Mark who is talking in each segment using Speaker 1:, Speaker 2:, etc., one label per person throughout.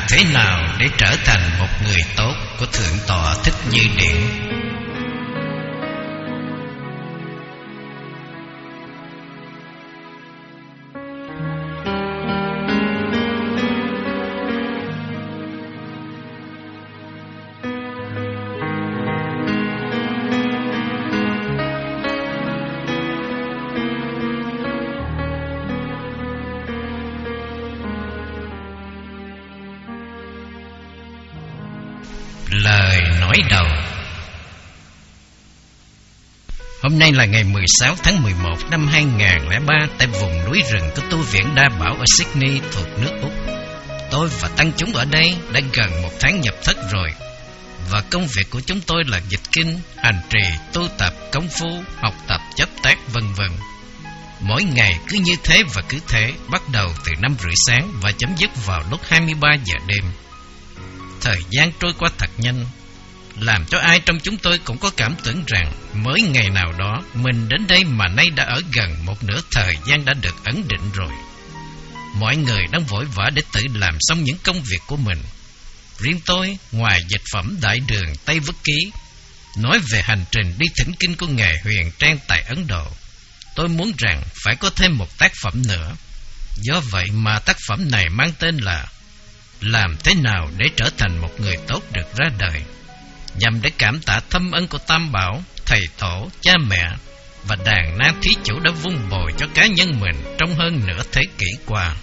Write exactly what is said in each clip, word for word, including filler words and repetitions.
Speaker 1: thế nào để trở thành một người tốt của Thượng tọa Thích Như Điển. Lời nói đầu. Hôm nay là ngày mười sáu tháng mười một năm hai nghìn không trăm lẻ ba tại vùng núi rừng của tu viện Đa Bảo ở Sydney thuộc nước Úc. Tôi và tăng chúng ở đây đã gần một tháng nhập thất rồi, và công việc của chúng tôi là dịch kinh, hành trì, tu tập, công phu, học tập, chấp tác, vân vân. Mỗi ngày cứ như thế và cứ thế, bắt đầu từ năm rưỡi sáng và chấm dứt vào lúc hai mươi ba giờ đêm. Thời gian trôi qua thật nhanh, làm cho ai trong chúng tôi cũng có cảm tưởng rằng mới ngày nào đó mình đến đây mà nay đã ở gần một nửa thời gian đã được ấn định rồi. Mọi người đang vội vã để tự làm xong những công việc của mình. Riêng tôi, ngoài dịch phẩm Đại Đường Tây Vất Ký, nói về hành trình đi thỉnh kinh của Ngài Huyền Trang tại Ấn Độ, tôi muốn rằng phải có thêm một tác phẩm nữa. Do vậy mà tác phẩm này mang tên là Làm thế nào để trở thành một người tốt được ra đời, nhằm để cảm tạ thâm ân của Tam Bảo, thầy tổ, cha mẹ và đàn na thí chủ đã vun bồi cho cá nhân mình trong hơn nửa thế kỷ qua.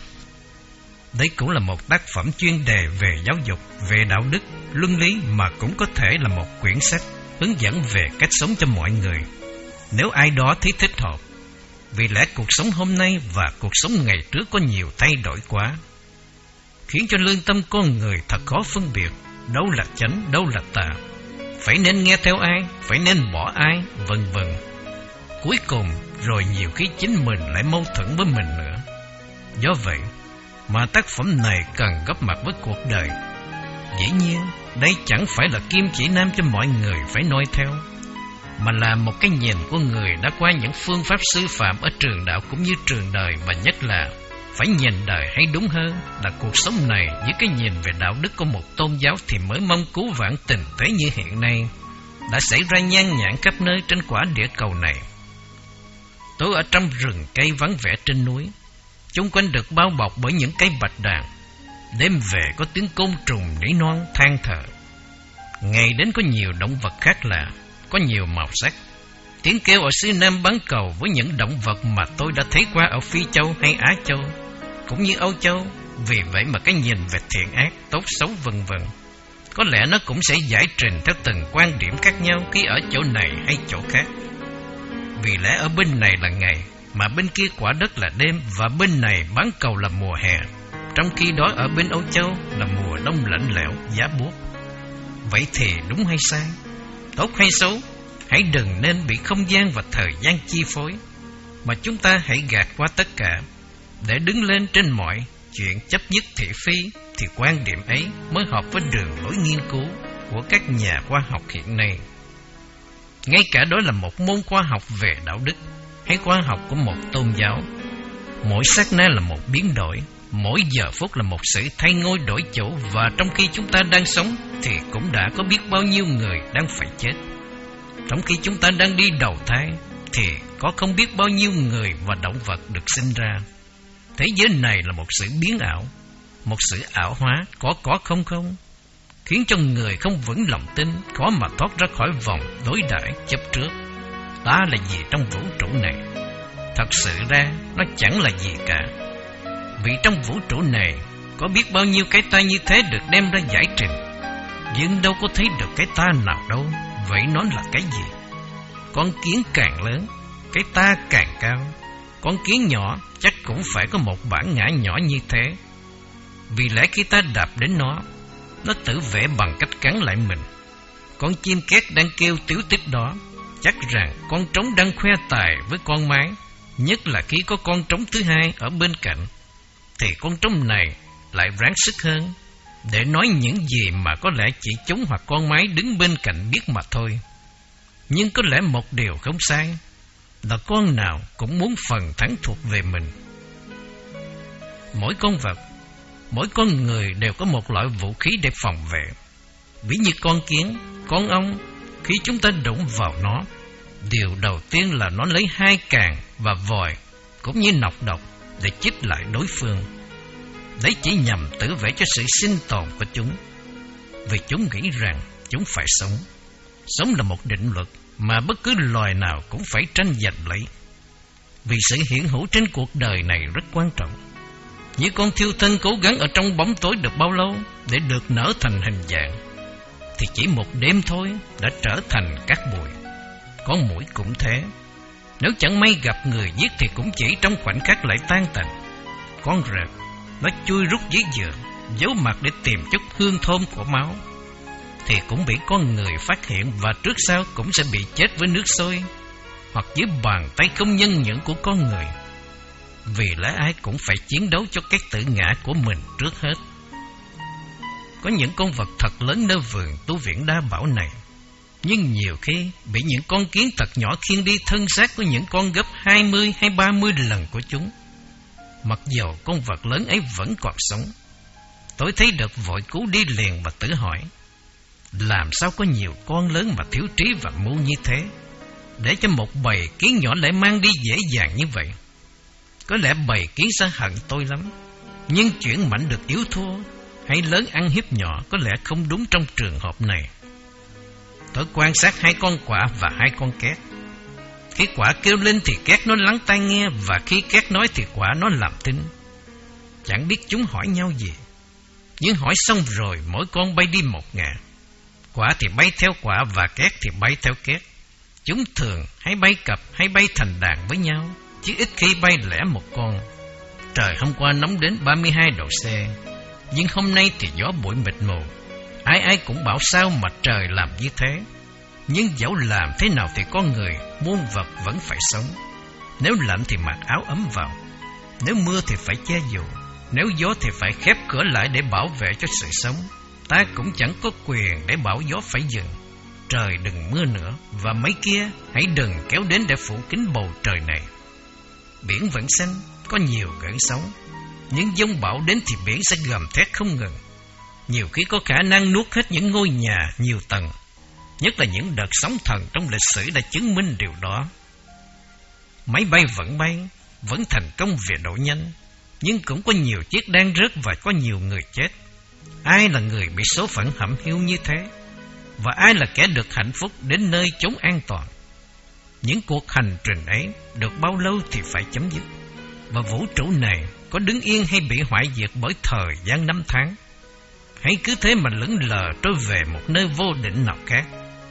Speaker 1: Đây cũng là một tác phẩm chuyên đề về giáo dục, về đạo đức, luân lý, mà cũng có thể là một quyển sách hướng dẫn về cách sống cho mọi người, nếu ai đó thấy thích hợp. Vì lẽ cuộc sống hôm nay và cuộc sống ngày trước có nhiều thay đổi quá, khiến cho lương tâm con người thật khó phân biệt đâu là chánh, đâu là tà, phải nên nghe theo ai, phải nên bỏ ai, vân vân. Cuối cùng rồi nhiều khi chính mình lại mâu thuẫn với mình nữa. Do vậy mà tác phẩm này cần góp mặt với cuộc đời. Dĩ nhiên đây chẳng phải là kim chỉ nam cho mọi người phải noi theo, mà là một cái nhìn của người đã qua những phương pháp sư phạm ở trường đạo cũng như trường đời, và nhất là phải nhìn đời, hay đúng hơn là cuộc sống này, với cái nhìn về đạo đức của một tôn giáo thì mới mong cứu vãn tình thế như hiện nay đã xảy ra nhan nhản khắp nơi trên quả địa cầu này. Tôi ở trong rừng cây vắng vẻ trên núi, chung quanh được bao bọc bởi những cây bạch đàn. Đêm về có tiếng côn trùng nỉ non than thở. Ngày đến có nhiều động vật khác lạ, có nhiều màu sắc. Tiếng kêu ở xứ Nam bán cầu với những động vật mà tôi đã thấy qua ở Phi Châu hay Á Châu, cũng như Âu Châu. Vì vậy mà cái nhìn về thiện ác, tốt xấu vân vân, có lẽ nó cũng sẽ giải trình theo từng quan điểm khác nhau khi ở chỗ này hay chỗ khác. Vì lẽ ở bên này là ngày, mà bên kia quả đất là đêm, và bên này bán cầu là mùa hè, trong khi đó ở bên Âu Châu là mùa đông lạnh lẽo, giá buốt. Vậy thì đúng hay sai, tốt hay xấu, hãy đừng nên bị không gian và thời gian chi phối, mà chúng ta hãy gạt qua tất cả để đứng lên trên mọi chuyện chấp nhất thị phi, thì quan điểm ấy mới hợp với đường lối nghiên cứu của các nhà khoa học hiện nay. Ngay cả đó là một môn khoa học về đạo đức hay khoa học của một tôn giáo, mỗi sát na là một biến đổi, mỗi giờ phút là một sự thay ngôi đổi chỗ, và trong khi chúng ta đang sống thì cũng đã có biết bao nhiêu người đang phải chết. Trong khi chúng ta đang đi đầu thai thì có không biết bao nhiêu người và động vật được sinh ra. Thế giới này là một sự biến ảo, một sự ảo hóa có có không không, khiến cho người không vững lòng tin, khó mà thoát ra khỏi vòng đối đãi chấp trước. Ta là gì trong vũ trụ này? Thật sự ra nó chẳng là gì cả. Vì trong vũ trụ này có biết bao nhiêu cái ta như thế được đem ra giải trình, nhưng đâu có thấy được cái ta nào đâu. Vậy nó là cái gì? Con kiến càng lớn, cái ta càng cao. Con kiến nhỏ chắc cũng phải có một bản ngã nhỏ như thế. Vì lẽ khi ta đạp đến nó, nó tự vệ bằng cách cắn lại mình. Con chim két đang kêu tiếu tích đó, chắc rằng con trống đang khoe tài với con mái. Nhất là khi có con trống thứ hai ở bên cạnh, thì con trống này lại ráng sức hơn, để nói những gì mà có lẽ chỉ chúng hoặc con mái đứng bên cạnh biết mà thôi. Nhưng có lẽ một điều không sai, là con nào cũng muốn phần thắng thuộc về mình. Mỗi con vật mỗi con người đều có một loại vũ khí để phòng vệ. Ví như con kiến, con ong, khi chúng ta đụng vào nó, điều đầu tiên là nó lấy hai càng và vòi cũng như nọc độc để chích lại đối phương. Đấy chỉ nhằm tự vệ cho sự sinh tồn của chúng, vì chúng nghĩ rằng chúng phải sống. Sống là một định luật mà bất cứ loài nào cũng phải tranh giành lấy, vì sự hiện hữu trên cuộc đời này rất quan trọng. Như con thiêu thân cố gắng ở trong bóng tối được bao lâu để được nở thành hình dạng, thì chỉ một đêm thôi đã trở thành cát bụi. Con muỗi cũng thế, nếu chẳng may gặp người giết thì cũng chỉ trong khoảnh khắc lại tan tành. Con rệp, nó chui rút dưới giường, giấu mặt để tìm chút hương thơm của máu, thì cũng bị con người phát hiện và trước sau cũng sẽ bị chết với nước sôi hoặc dưới bàn tay không nhân nhượng của con người. Vì lẽ ai cũng phải chiến đấu cho cái tự ngã của mình trước hết. Có những con vật thật lớn nơi vườn tu viện Đa Bảo này, nhưng nhiều khi bị những con kiến thật nhỏ khiêng đi thân xác của những con gấp hai mươi hay ba mươi lần của chúng. Mặc dầu con vật lớn ấy vẫn còn sống, tôi thấy được vội cứu đi liền và tự hỏi, làm sao có nhiều con lớn mà thiếu trí và mưu như thế, để cho một bầy kiến nhỏ lại mang đi dễ dàng như vậy. Có lẽ bầy kiến sẽ hận tôi lắm, nhưng chuyện mạnh được yếu thua hay lớn ăn hiếp nhỏ có lẽ không đúng trong trường hợp này. Tôi quan sát hai con quạ và hai con két. Khi quạ kêu lên thì két nó lắng tai nghe, và khi két nói thì quạ nó làm thinh. Chẳng biết chúng hỏi nhau gì, nhưng hỏi xong rồi mỗi con bay đi một ngả. Quạ thì bay theo quạ và két thì bay theo két. Chúng thường hay bay cặp hay bay thành đàn với nhau, chứ ít khi bay lẻ một con. Trời hôm qua nóng đến ba mươi hai độ C, nhưng hôm nay thì gió bụi mịt mù. Ai ai cũng bảo sao mà trời làm như thế. Nhưng dẫu làm thế nào thì con người, muôn vật vẫn phải sống. Nếu lạnh thì mặc áo ấm vào, nếu mưa thì phải che dù, nếu gió thì phải khép cửa lại để bảo vệ cho sự sống. Ta cũng chẳng có quyền để bảo gió phải dừng. Trời đừng mưa nữa, và mấy kia hãy đừng kéo đến để phủ kín bầu trời này. Biển vẫn xanh, có nhiều gợn sóng, nhưng giông bão đến thì biển sẽ gầm thét không ngừng. Nhiều khi có khả năng nuốt hết những ngôi nhà nhiều tầng, nhất là những đợt sóng thần trong lịch sử đã chứng minh điều đó. Máy bay vẫn bay, vẫn thành công về độ nhanh, nhưng cũng có nhiều chiếc đang rớt và có nhiều người chết. Ai là người bị số phận hẩm hiu như thế, và ai là kẻ được hạnh phúc đến nơi chốn an toàn? Những cuộc hành trình ấy được bao lâu thì phải chấm dứt, và vũ trụ này có đứng yên hay bị hoại diệt bởi thời gian năm tháng, hay cứ thế mà lững lờ trôi về một nơi vô định nào khác?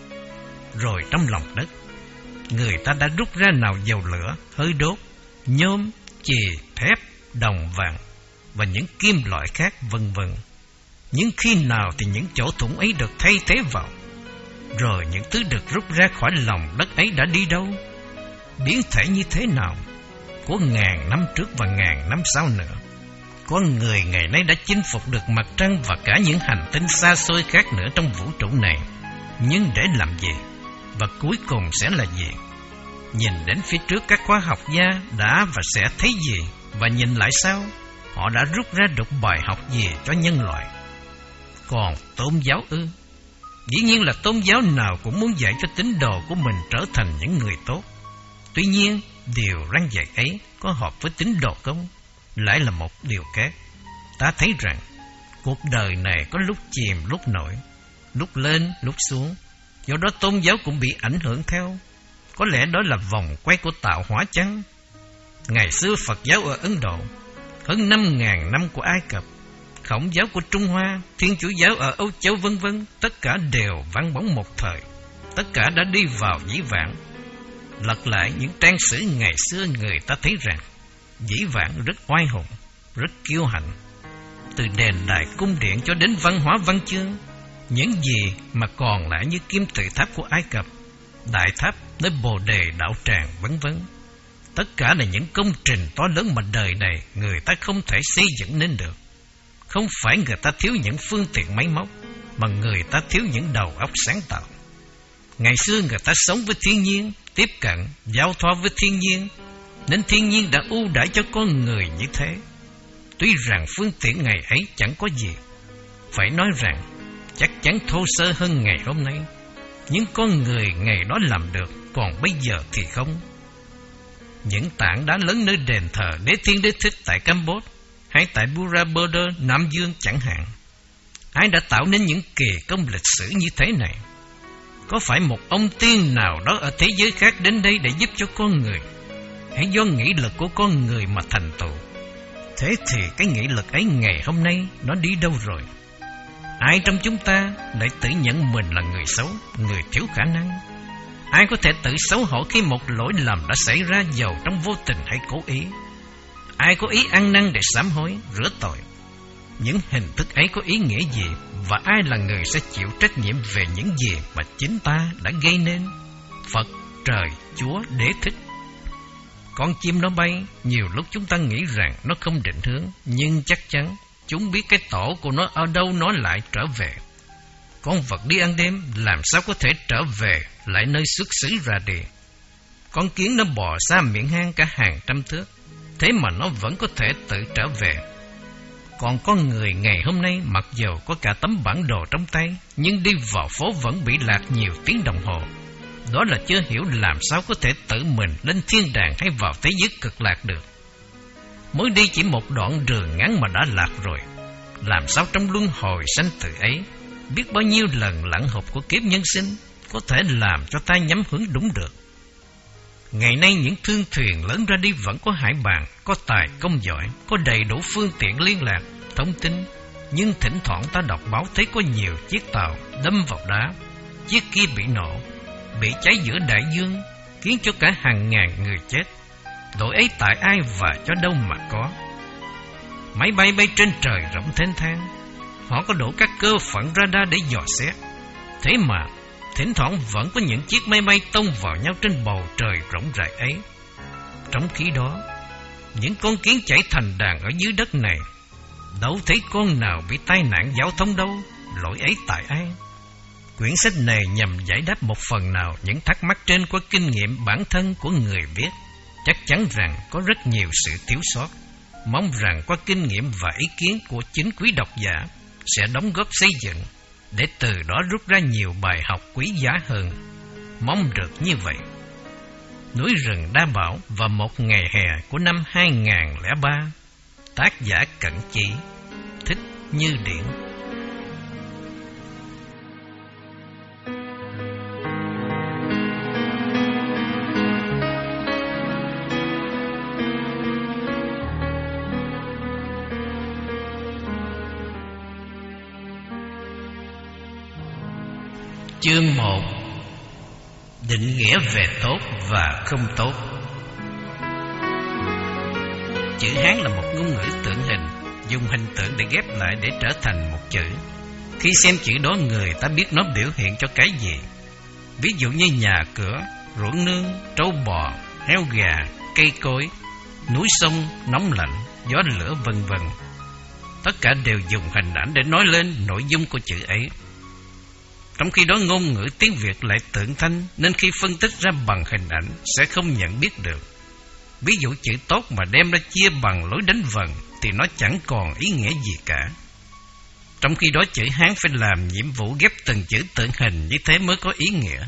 Speaker 1: Rồi trong lòng đất, người ta đã rút ra nào dầu lửa, hơi đốt, nhôm, chì, thép, đồng vàng và những kim loại khác vân vân. Nhưng khi nào thì những chỗ thủng ấy được thay thế vào? Rồi những thứ được rút ra khỏi lòng đất ấy đã đi đâu? Biến thể như thế nào? Của ngàn năm trước và ngàn năm sau nữa. Con người ngày nay đã chinh phục được mặt trăng và cả những hành tinh xa xôi khác nữa trong vũ trụ này. Nhưng để làm gì? Và cuối cùng sẽ là gì? Nhìn đến phía trước, các khoa học gia đã và sẽ thấy gì? Và nhìn lại sau, họ đã rút ra được bài học gì cho nhân loại? Còn tôn giáo ư? Dĩ nhiên là tôn giáo nào cũng muốn dạy cho tín đồ của mình trở thành những người tốt. Tuy nhiên, điều răn dạy ấy có hợp với tín đồ không? Lại là một điều khác. Ta thấy rằng cuộc đời này có lúc chìm lúc nổi, lúc lên lúc xuống. Do đó tôn giáo cũng bị ảnh hưởng theo. Có lẽ đó là vòng quay của tạo hóa chăng? Ngày xưa Phật giáo ở Ấn Độ, hơn năm ngàn năm của Ai Cập, Khổng giáo của Trung Hoa, Thiên Chúa giáo ở Âu Châu vân vân, tất cả đều vắng bóng một thời. Tất cả đã đi vào dĩ vãng. Lật lại những trang sử ngày xưa, người ta thấy rằng dĩ vãng rất oai hùng, rất kiêu hãnh. Từ đền đài cung điện cho đến văn hóa văn chương, những gì mà còn lại như kim tự tháp của Ai Cập, đại tháp nơi Bồ Đề đạo tràng vân vân, tất cả là những công trình to lớn mà đời này người ta không thể xây dựng nên được. Không phải người ta thiếu những phương tiện máy móc, mà người ta thiếu những đầu óc sáng tạo. Ngày xưa người ta sống với thiên nhiên, tiếp cận, giao thoa với thiên nhiên, nên thiên nhiên đã ưu đãi cho con người như thế. Tuy rằng phương tiện ngày ấy chẳng có gì, phải nói rằng chắc chắn thô sơ hơn ngày hôm nay, nhưng con người ngày đó làm được, còn bây giờ thì không. Những tảng đá lớn nơi đền thờ Đế Thiên Đế Thích tại Campuchia hay tại Bura Border, Nam Dương chẳng hạn, ai đã tạo nên những kỳ công lịch sử như thế này? Có phải một ông tiên nào đó ở thế giới khác đến đây để giúp cho con người, hay do nghị lực của con người mà thành tựu? Thế thì cái nghị lực ấy ngày hôm nay nó đi đâu rồi? Ai trong chúng ta lại tự nhận mình là người xấu, người thiếu khả năng? Ai có thể tự xấu hổ khi một lỗi lầm đã xảy ra, dầu trong vô tình hay cố ý? Ai có ý ăn năn để sám hối, rửa tội? Những hình thức ấy có ý nghĩa gì, và ai là người sẽ chịu trách nhiệm về những gì mà chính ta đã gây nên? Phật, trời, Chúa, Đế Thích. Con chim nó bay, nhiều lúc chúng ta nghĩ rằng nó không định hướng, nhưng chắc chắn chúng biết cái tổ của nó ở đâu nó lại trở về. Con vật đi ăn đêm làm sao có thể trở về lại nơi xuất xứ ra đi? Con kiến nó bò xa miệng hang cả hàng trăm thước, thế mà nó vẫn có thể tự trở về. Còn con người ngày hôm nay, mặc dầu có cả tấm bản đồ trong tay, nhưng đi vào phố vẫn bị lạc nhiều tiếng đồng hồ. Đó là chưa hiểu làm sao có thể tự mình lên thiên đàng hay vào thế giới cực lạc được. Mới đi chỉ một đoạn đường ngắn mà đã lạc rồi. Làm sao trong luân hồi sanh tử ấy, biết bao nhiêu lần lặn hụp của kiếp nhân sinh có thể làm cho ta nhắm hướng đúng được? Ngày nay những thương thuyền lớn ra đi vẫn có hải bàn, có tài công giỏi, có đầy đủ phương tiện liên lạc, thông tin. Nhưng thỉnh thoảng ta đọc báo thấy có nhiều chiếc tàu đâm vào đá, chiếc kia bị nổ, bị cháy giữa đại dương, khiến cho cả hàng ngàn người chết. Tội ấy tại ai và cho đâu mà có? Máy bay bay trên trời rộng thênh thang, họ có đủ các cơ phận radar để dò xét. Thế mà thỉnh thoảng vẫn có những chiếc máy bay tông vào nhau trên bầu trời rộng rãi ấy. Trong khi đó, những con kiến chảy thành đàn ở dưới đất này, đâu thấy con nào bị tai nạn giao thông đâu. Lỗi ấy tại ai? Quyển sách này nhằm giải đáp một phần nào những thắc mắc trên qua kinh nghiệm bản thân của người viết. Chắc chắn rằng có rất nhiều sự thiếu sót. Mong rằng qua kinh nghiệm và ý kiến của chính quý độc giả sẽ đóng góp xây dựng, để từ đó rút ra nhiều bài học quý giá hơn. Mong được như vậy. Núi rừng Đa Bảo và một ngày hè của năm hai không không ba. Tác giả Cận Chỉ. Thích Như Điển. Chương một. Định nghĩa về tốt và không tốt. Chữ Hán là một ngôn ngữ tượng hình, dùng hình tượng để ghép lại để trở thành một chữ. Khi xem chữ đó, người ta biết nó biểu hiện cho cái gì. Ví dụ như nhà cửa, ruộng nương, trâu bò, heo gà, cây cối, núi sông, nóng lạnh, gió lửa, vân vân. Tất cả đều dùng hình ảnh để nói lên nội dung của chữ ấy. Trong khi đó ngôn ngữ tiếng Việt lại tượng thanh, nên khi phân tích ra bằng hình ảnh sẽ không nhận biết được. Ví dụ chữ tốt mà đem ra chia bằng lối đánh vần thì nó chẳng còn ý nghĩa gì cả. Trong khi đó chữ Hán phải làm nhiệm vụ ghép từng chữ tượng hình, như thế mới có ý nghĩa.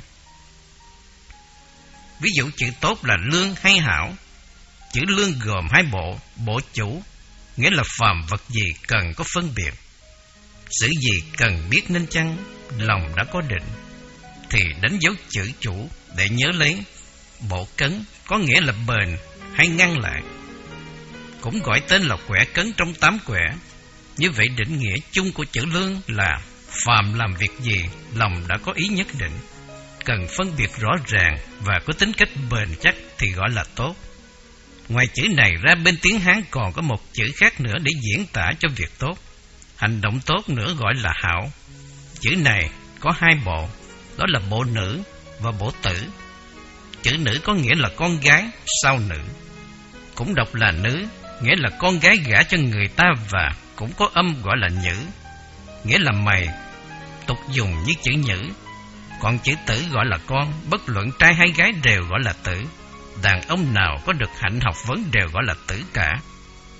Speaker 1: Ví dụ chữ tốt là lương hay hảo. Chữ lương gồm hai bộ, bộ chủ, nghĩa là phàm vật gì cần có phân biệt, sự gì cần biết nên chăng, lòng đã có định, thì đánh dấu chữ chủ để nhớ lấy. Bộ cấn có nghĩa là bền hay ngăn lại, cũng gọi tên là quẻ cấn trong tám quẻ. Như vậy định nghĩa chung của chữ lương là phàm làm việc gì lòng đã có ý nhất định, cần phân biệt rõ ràng và có tính cách bền chắc thì gọi là tốt. Ngoài chữ này ra, bên tiếng Hán còn có một chữ khác nữa để diễn tả cho việc tốt, hành động tốt nữa, gọi là hảo. Chữ này có hai bộ, đó là bộ nữ và bộ tử. Chữ nữ có nghĩa là con gái sau nữ, cũng đọc là nữ, nghĩa là con gái gả cho người ta, và cũng có âm gọi là nhữ, nghĩa là mày, tục dùng như chữ nhữ. Còn chữ tử gọi là con, bất luận trai hay gái đều gọi là tử. Đàn ông nào có được hạnh học vấn đều gọi là tử cả.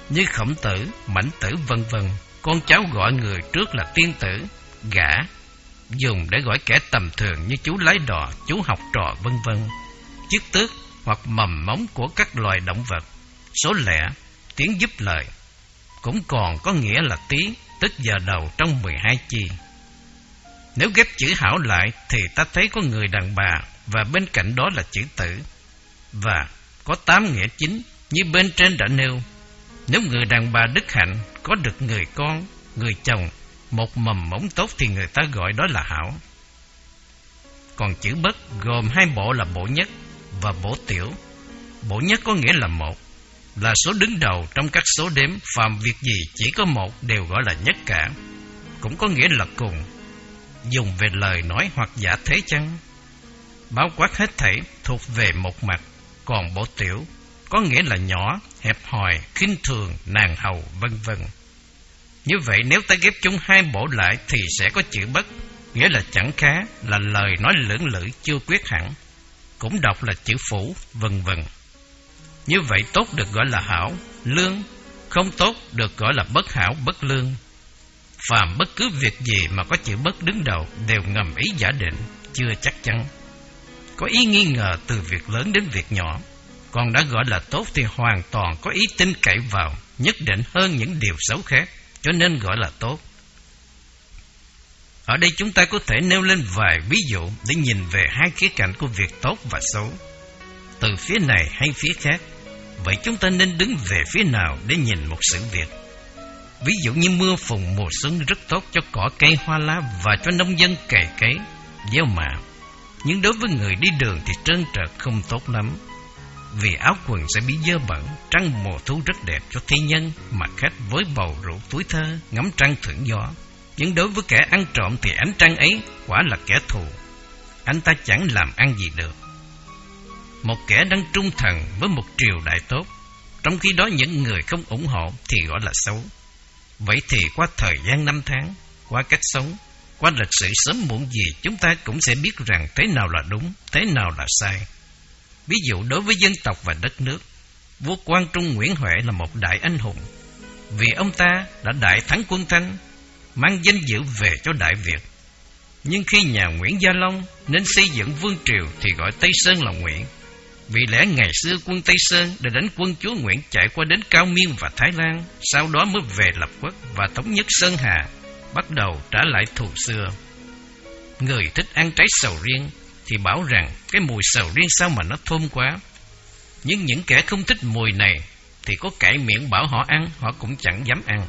Speaker 1: như Khổng Tử, Mãnh Tử vân vân. Con cháu gọi người trước là tiên tử, gã, dùng để gọi kẻ tầm thường như chú lái đò, chú học trò vân vân. Chức tước hoặc mầm móng của các loài động vật. Số lẻ, tiếng giúp lời, cũng còn có nghĩa là tí, tức giờ đầu trong mười hai chi. Nếu ghép chữ hảo lại thì ta thấy có người đàn bà và bên cạnh đó là chữ tử, và có tám nghĩa chính như bên trên đã nêu. Nếu người đàn bà đức hạnh có được người con, người chồng, một mầm mống tốt thì người ta gọi đó là hảo. Còn chữ bất gồm hai bộ là bộ nhất và bộ tiểu. Bộ nhất có nghĩa là một, là số đứng đầu trong các số đếm, phàm việc gì chỉ có một đều gọi là nhất cả, cũng có nghĩa là cùng, dùng về lời nói hoặc giả thế chăng. Bao quát hết thảy thuộc về một mặt. Còn bộ tiểu có nghĩa là nhỏ, hẹp hòi, khinh thường, nàng hầu vân vân. Như vậy nếu ta ghép chung hai bộ lại thì sẽ có chữ bất, nghĩa là chẳng khá, là lời nói lưỡng lự chưa quyết hẳn, cũng đọc là chữ phủ vân vân. Như vậy tốt được gọi là hảo, lương, không tốt được gọi là bất hảo, bất lương. Phàm bất cứ việc gì mà có chữ bất đứng đầu đều ngầm ý giả định, chưa chắc chắn, có ý nghi ngờ từ việc lớn đến việc nhỏ. Còn đã gọi là tốt thì hoàn toàn có ý tin cậy vào, nhất định hơn những điều xấu khác, cho nên gọi là tốt. Ở đây chúng ta có thể nêu lên vài ví dụ để nhìn về hai khía cạnh của việc tốt và xấu, từ phía này hay phía khác. Vậy chúng ta nên đứng về phía nào để nhìn một sự việc? Ví dụ như mưa phùn mùa xuân rất tốt cho cỏ cây hoa lá và cho nông dân cày cấy, gieo mạ. Nhưng đối với người đi đường thì trơn trượt không tốt lắm, vì áo quần sẽ bị dơ bẩn. Trăng mùa thu rất đẹp cho thi nhân, mà khách với bầu rượu túi thơ, ngắm trăng thưởng gió. Nhưng đối với kẻ ăn trộm thì ánh trăng ấy quả là kẻ thù, anh ta chẳng làm ăn gì được. Một kẻ đang trung thần với một triều đại tốt, trong khi đó những người không ủng hộ thì gọi là xấu. Vậy thì qua thời gian năm tháng, qua cách sống, qua lịch sử sớm muộn gì chúng ta cũng sẽ biết rằng thế nào là đúng, thế nào là sai. Ví dụ đối với dân tộc và đất nước, vua Quang Trung Nguyễn Huệ là một đại anh hùng, vì ông ta đã đại thắng quân Thanh, mang danh dự về cho Đại Việt. Nhưng khi nhà Nguyễn Gia Long nên xây dựng vương triều thì gọi Tây Sơn là Nguyễn, vì lẽ ngày xưa quân Tây Sơn để đánh quân chúa Nguyễn chạy qua đến Cao Miên và Thái Lan, sau đó mới về lập quốc và thống nhất Sơn Hà, bắt đầu trả lại thù xưa. Người thích ăn trái sầu riêng thì bảo rằng cái mùi sầu riêng sao mà nó thơm quá. Nhưng những kẻ không thích mùi này thì có cãi miệng bảo họ ăn, họ cũng chẳng dám ăn.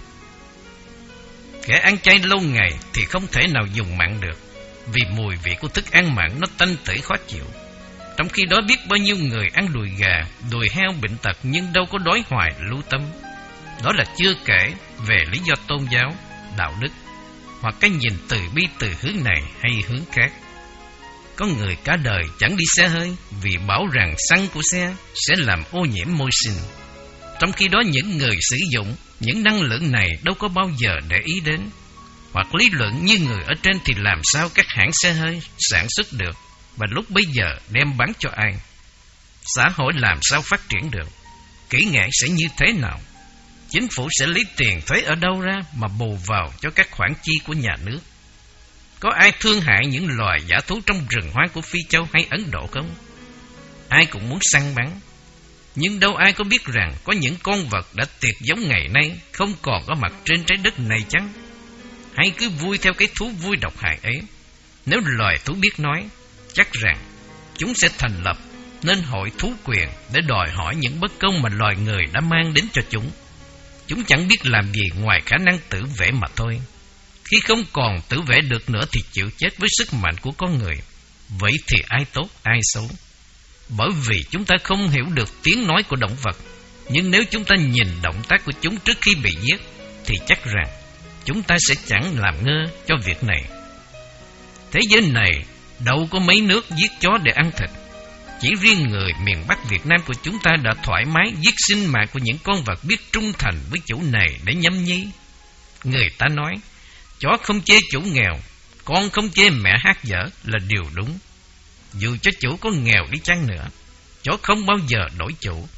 Speaker 1: Kẻ ăn chay lâu ngày thì không thể nào dùng mặn được, vì mùi vị của thức ăn mặn nó tanh tưởi khó chịu. Trong khi đó biết bao nhiêu người ăn đùi gà, đùi heo bệnh tật nhưng đâu có đói hoài lưu tâm. Đó là chưa kể về lý do tôn giáo, đạo đức, hoặc cái nhìn từ bi từ hướng này hay hướng khác. Có người cả đời chẳng đi xe hơi vì bảo rằng xăng của xe sẽ làm ô nhiễm môi sinh. Trong khi đó những người sử dụng những năng lượng này đâu có bao giờ để ý đến. Hoặc lý luận như người ở trên thì làm sao các hãng xe hơi sản xuất được, và lúc bấy giờ đem bán cho ai? Xã hội làm sao phát triển được? Kỹ nghệ sẽ như thế nào? Chính phủ sẽ lấy tiền thuế ở đâu ra mà bù vào cho các khoản chi của nhà nước? Có ai thương hại những loài dã thú trong rừng hoang của Phi Châu hay Ấn Độ không? Ai cũng muốn săn bắn, nhưng đâu ai có biết rằng có những con vật đã tuyệt giống ngày nay không còn có mặt trên trái đất này chăng? Hay cứ vui theo cái thú vui độc hại ấy? Nếu loài thú biết nói, chắc rằng chúng sẽ thành lập nên hội thú quyền để đòi hỏi những bất công mà loài người đã mang đến cho chúng. Chúng chẳng biết làm gì ngoài khả năng tự vệ mà thôi. Khi không còn tự vệ được nữa thì chịu chết với sức mạnh của con người. Vậy thì ai tốt, ai xấu? Bởi vì chúng ta không hiểu được tiếng nói của động vật. Nhưng nếu chúng ta nhìn động tác của chúng trước khi bị giết thì chắc rằng chúng ta sẽ chẳng làm ngơ cho việc này. Thế giới này đâu có mấy nước giết chó để ăn thịt. Chỉ riêng người miền Bắc Việt Nam của chúng ta đã thoải mái giết sinh mạng của những con vật biết trung thành với chủ này để nhâm nhi. Người ta nói, chó không chê chủ nghèo, con không chê mẹ hát dở là điều đúng. Dù cho chủ có nghèo đi chăng nữa, chó không bao giờ đổi chủ.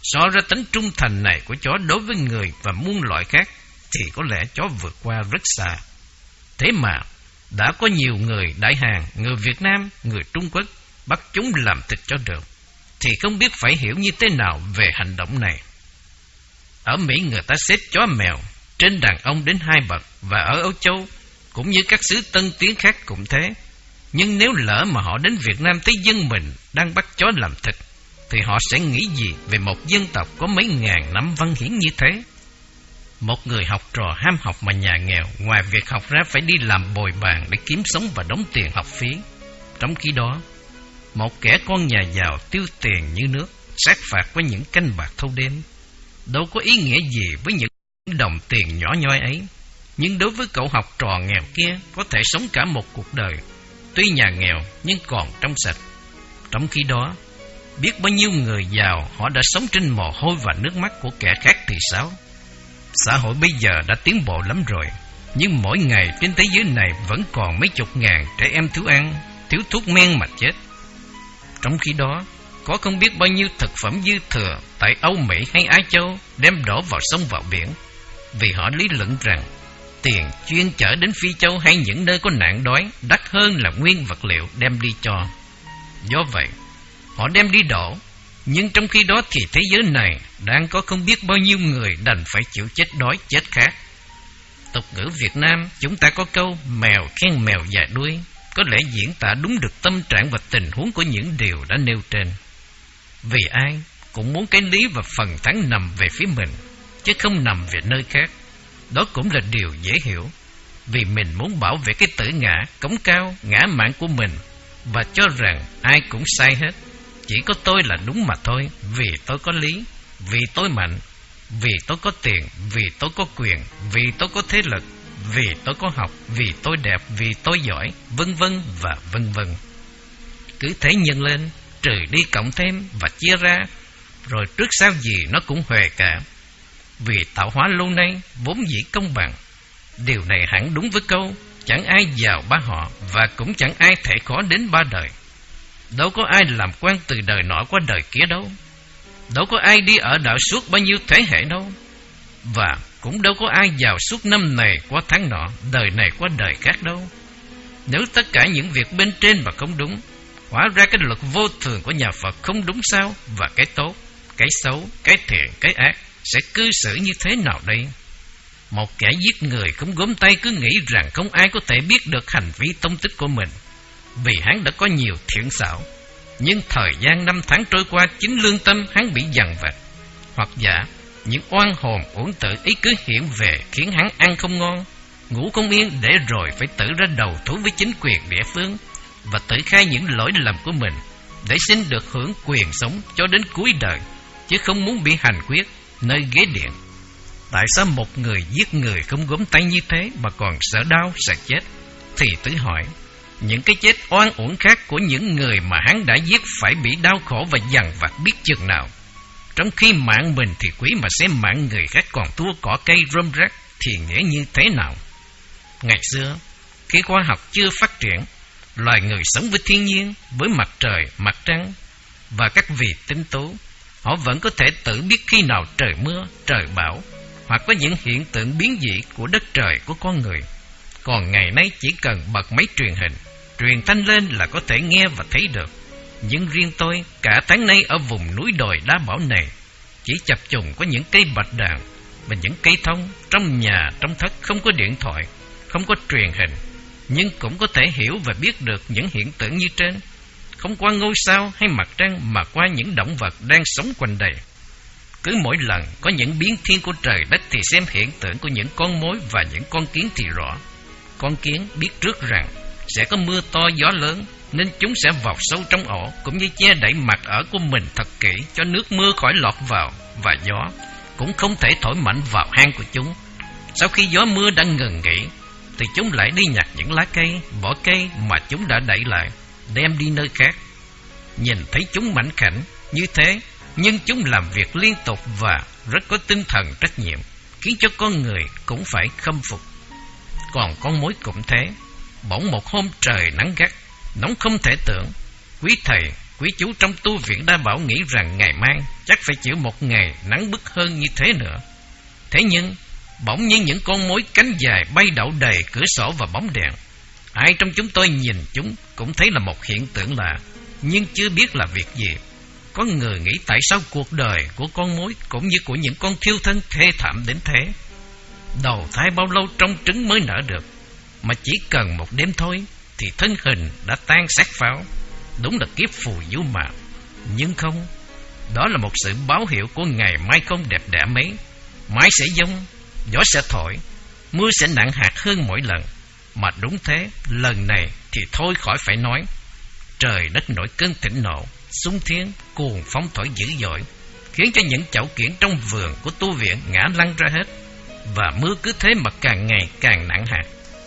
Speaker 1: So ra tính trung thành này của chó đối với người và muôn loại khác thì có lẽ chó vượt qua rất xa. Thế mà đã có nhiều người Đại Hàn, người Việt Nam, người Trung Quốc bắt chúng làm thịt cho được, thì không biết phải hiểu như thế nào về hành động này. Ở Mỹ người ta xếp chó mèo trên đàn ông đến hai bậc, và ở Âu Châu cũng như các xứ tân tiến khác cũng thế. Nhưng nếu lỡ mà họ đến Việt Nam thấy dân mình đang bắt chó làm thịt, thì họ sẽ nghĩ gì về một dân tộc có mấy ngàn năm văn hiến như thế? Một người học trò ham học mà nhà nghèo, ngoài việc học ra phải đi làm bồi bàn để kiếm sống và đóng tiền học phí. Trong khi đó, một kẻ con nhà giàu tiêu tiền như nước, sát phạt với những canh bạc thâu đêm. Đâu có ý nghĩa gì với những đồng tiền nhỏ nhoi ấy. Nhưng đối với cậu học trò nghèo kia, có thể sống cả một cuộc đời, tuy nhà nghèo nhưng còn trong sạch. Trong khi đó, biết bao nhiêu người giàu họ đã sống trên mồ hôi và nước mắt của kẻ khác thì sao? Xã hội bây giờ đã tiến bộ lắm rồi, nhưng mỗi ngày trên thế giới này vẫn còn mấy chục ngàn trẻ em thiếu ăn, thiếu thuốc men mà chết. Trong khi đó, có không biết bao nhiêu thực phẩm dư thừa tại Âu Mỹ hay Á Châu đem đổ vào sông vào biển, vì họ lý luận rằng tiền chuyên chở đến Phi Châu hay những nơi có nạn đói đắt hơn là nguyên vật liệu đem đi cho. Do vậy, họ đem đi đổ, nhưng trong khi đó thì thế giới này đang có không biết bao nhiêu người đành phải chịu chết đói chết khát. Tục ngữ Việt Nam chúng ta có câu mèo khen mèo dài đuôi, có lẽ diễn tả đúng được tâm trạng và tình huống của những điều đã nêu trên. Vì ai cũng muốn cái lý và phần thắng nằm về phía mình, chứ không nằm về nơi khác. Đó cũng là điều dễ hiểu, vì mình muốn bảo vệ cái tử ngã, cống cao, ngã mạn của mình, và cho rằng ai cũng sai hết. Chỉ có tôi là đúng mà thôi, vì tôi có lý, vì tôi mạnh, vì tôi có tiền, vì tôi có quyền, vì tôi có thế lực, vì tôi có học, vì tôi đẹp, vì tôi giỏi, vân vân và vân vân. Cứ thế nhân lên, trừ đi cộng thêm và chia ra, rồi trước sau gì nó cũng huề cả. Vì tạo hóa lâu nay vốn dĩ công bằng. Điều này hẳn đúng với câu chẳng ai giàu ba họ, và cũng chẳng ai thể khó đến ba đời. Đâu có ai làm quan từ đời nọ qua đời kia đâu. Đâu có ai đi ở đạo suốt bao nhiêu thế hệ đâu. Và cũng đâu có ai giàu suốt năm này qua tháng nọ, đời này qua đời khác đâu. Nếu tất cả những việc bên trên mà không đúng, hóa ra cái luật vô thường của nhà Phật không đúng sao? Và cái tốt, cái xấu, cái thiện, cái ác sẽ cư xử như thế nào đây? Một kẻ giết người không gốm tay cứ nghĩ rằng không ai có thể biết được hành vi tông tích của mình, vì hắn đã có nhiều thiện xảo. Nhưng thời gian năm tháng trôi qua, chính lương tâm hắn bị dằn vặt. Hoặc giả những oan hồn uổng tự ấy cứ hiện về, khiến hắn ăn không ngon, ngủ không yên, để rồi phải tự ra đầu thú với chính quyền địa phương và tự khai những lỗi lầm của mình, để xin được hưởng quyền sống cho đến cuối đời, chứ không muốn bị hành quyết nơi ghế điện. Tại sao một người giết người không gốm tay như thế mà còn sợ đau, sợ chết? Thì tự hỏi, những cái chết oan uổng khác của những người mà hắn đã giết phải bị đau khổ và dằn vặt biết chừng nào, trong khi mạng mình thì quý mà xem mạng người khác còn thua cỏ cây rơm rác, thì nghĩa như thế nào? Ngày xưa, khi khoa học chưa phát triển, loài người sống với thiên nhiên, với mặt trời, mặt trăng và các vì tinh tố, họ vẫn có thể tự biết khi nào trời mưa, trời bão, hoặc có những hiện tượng biến dị của đất trời, của con người. Còn ngày nay chỉ cần bật máy truyền hình, truyền thanh lên là có thể nghe và thấy được. Nhưng riêng tôi, cả tháng nay ở vùng núi đồi đá bảo này, chỉ chập trùng có những cây bạch đàn và những cây thông. Trong nhà, trong thất không có điện thoại, không có truyền hình, nhưng cũng có thể hiểu và biết được những hiện tượng như trên. Không qua ngôi sao hay mặt trăng, mà qua những động vật đang sống quanh đây. Cứ mỗi lần có những biến thiên của trời đất thì xem hiện tượng của những con mối và những con kiến thì rõ. Con kiến biết trước rằng sẽ có mưa to gió lớn, nên chúng sẽ vào sâu trong ổ, cũng như che đậy mặt ở của mình thật kỹ cho nước mưa khỏi lọt vào, và gió cũng không thể thổi mạnh vào hang của chúng. Sau khi gió mưa đã ngừng nghỉ, thì chúng lại đi nhặt những lá cây, vỏ cây mà chúng đã đậy lại, đem đi nơi khác. Nhìn thấy chúng mảnh khảnh như thế, nhưng chúng làm việc liên tục và rất có tinh thần trách nhiệm, khiến cho con người cũng phải khâm phục. Còn con mối cũng thế. Bỗng một hôm trời nắng gắt, nóng không thể tưởng, quý thầy quý chú trong tu viện Đa Bảo nghĩ rằng ngày mai chắc phải chịu một ngày nắng bức hơn như thế nữa. Thế nhưng bỗng nhiên những con mối cánh dài bay đậu đầy cửa sổ và bóng đèn. Ai trong chúng tôi nhìn chúng cũng thấy là một hiện tượng lạ, nhưng chưa biết là việc gì. Có người nghĩ tại sao cuộc đời của con mối cũng như của những con thiêu thân thê thảm đến thế. Đầu thai bao lâu trong trứng mới nở được, mà chỉ cần một đêm thôi thì thân hình đã tan xác pháo. Đúng là kiếp phù du mà. Nhưng không, đó là một sự báo hiệu của ngày mai không đẹp đẽ mấy. Mai sẽ giông, gió sẽ thổi, mưa sẽ nặng hạt hơn mỗi lần. Mà đúng thế, lần này thì thôi khỏi phải nói. Trời đất nổi cơn thịnh nộ, xung thiên, cuồng phong thổi dữ dội, khiến cho những chậu kiển trong vườn của tu viện ngã lăn ra hết. Và mưa cứ thế mà càng ngày càng nặng hạt.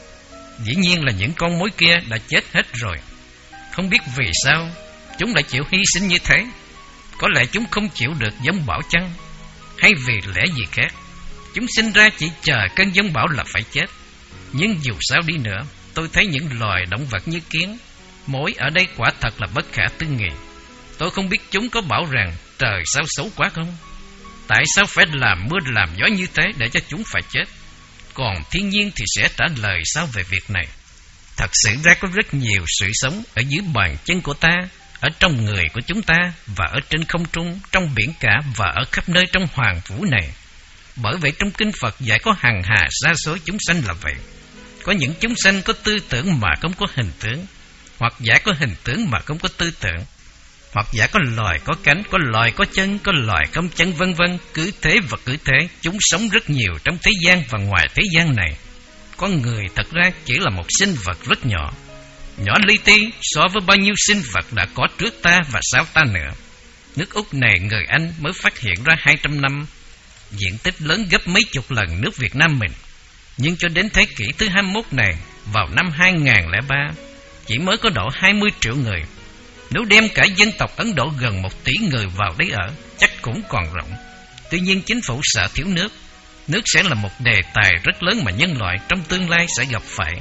Speaker 1: Dĩ nhiên là những con mối kia đã chết hết rồi. Không biết vì sao chúng lại chịu hy sinh như thế. Có lẽ chúng không chịu được giông bão chăng, hay vì lẽ gì khác. Chúng sinh ra chỉ chờ cơn giông bão là phải chết. Nhưng dù sao đi nữa, tôi thấy những loài động vật như kiến, mối ở đây quả thật là bất khả tư nghị. Tôi không biết chúng có bảo rằng trời sao xấu quá không? Tại sao phải làm mưa làm gió như thế để cho chúng phải chết? Còn thiên nhiên thì sẽ trả lời sao về việc này? Thật sự ra có rất nhiều sự sống ở dưới bàn chân của ta, ở trong người của chúng ta, và ở trên không trung, trong biển cả, và ở khắp nơi trong hoàng vũ này. Bởi vậy trong kinh Phật dạy có hằng hà sa số chúng sanh là vậy. Có những chúng sanh có tư tưởng mà không có hình tướng, hoặc giả có hình tướng mà không có tư tưởng, hoặc giả có loài có cánh, có loài có chân, có loài không chân, vân vân. Cứ thế và cứ thế, chúng sống rất nhiều trong thế gian và ngoài thế gian này. Con người thật ra chỉ là một sinh vật rất nhỏ, nhỏ li ti so với bao nhiêu sinh vật đã có trước ta và sau ta nữa. Nước Úc này người Anh mới phát hiện ra hai trăm năm, diện tích lớn gấp mấy chục lần nước Việt Nam mình. Nhưng cho đến thế kỷ thứ hai mươi mốt này, vào năm hai nghìn không trăm lẻ ba, chỉ mới có độ hai mươi triệu người. Nếu đem cả dân tộc Ấn Độ gần một tỷ người vào đấy ở, chắc cũng còn rộng. Tuy nhiên chính phủ sợ thiếu nước. Nước sẽ là một đề tài rất lớn mà nhân loại trong tương lai sẽ gặp phải.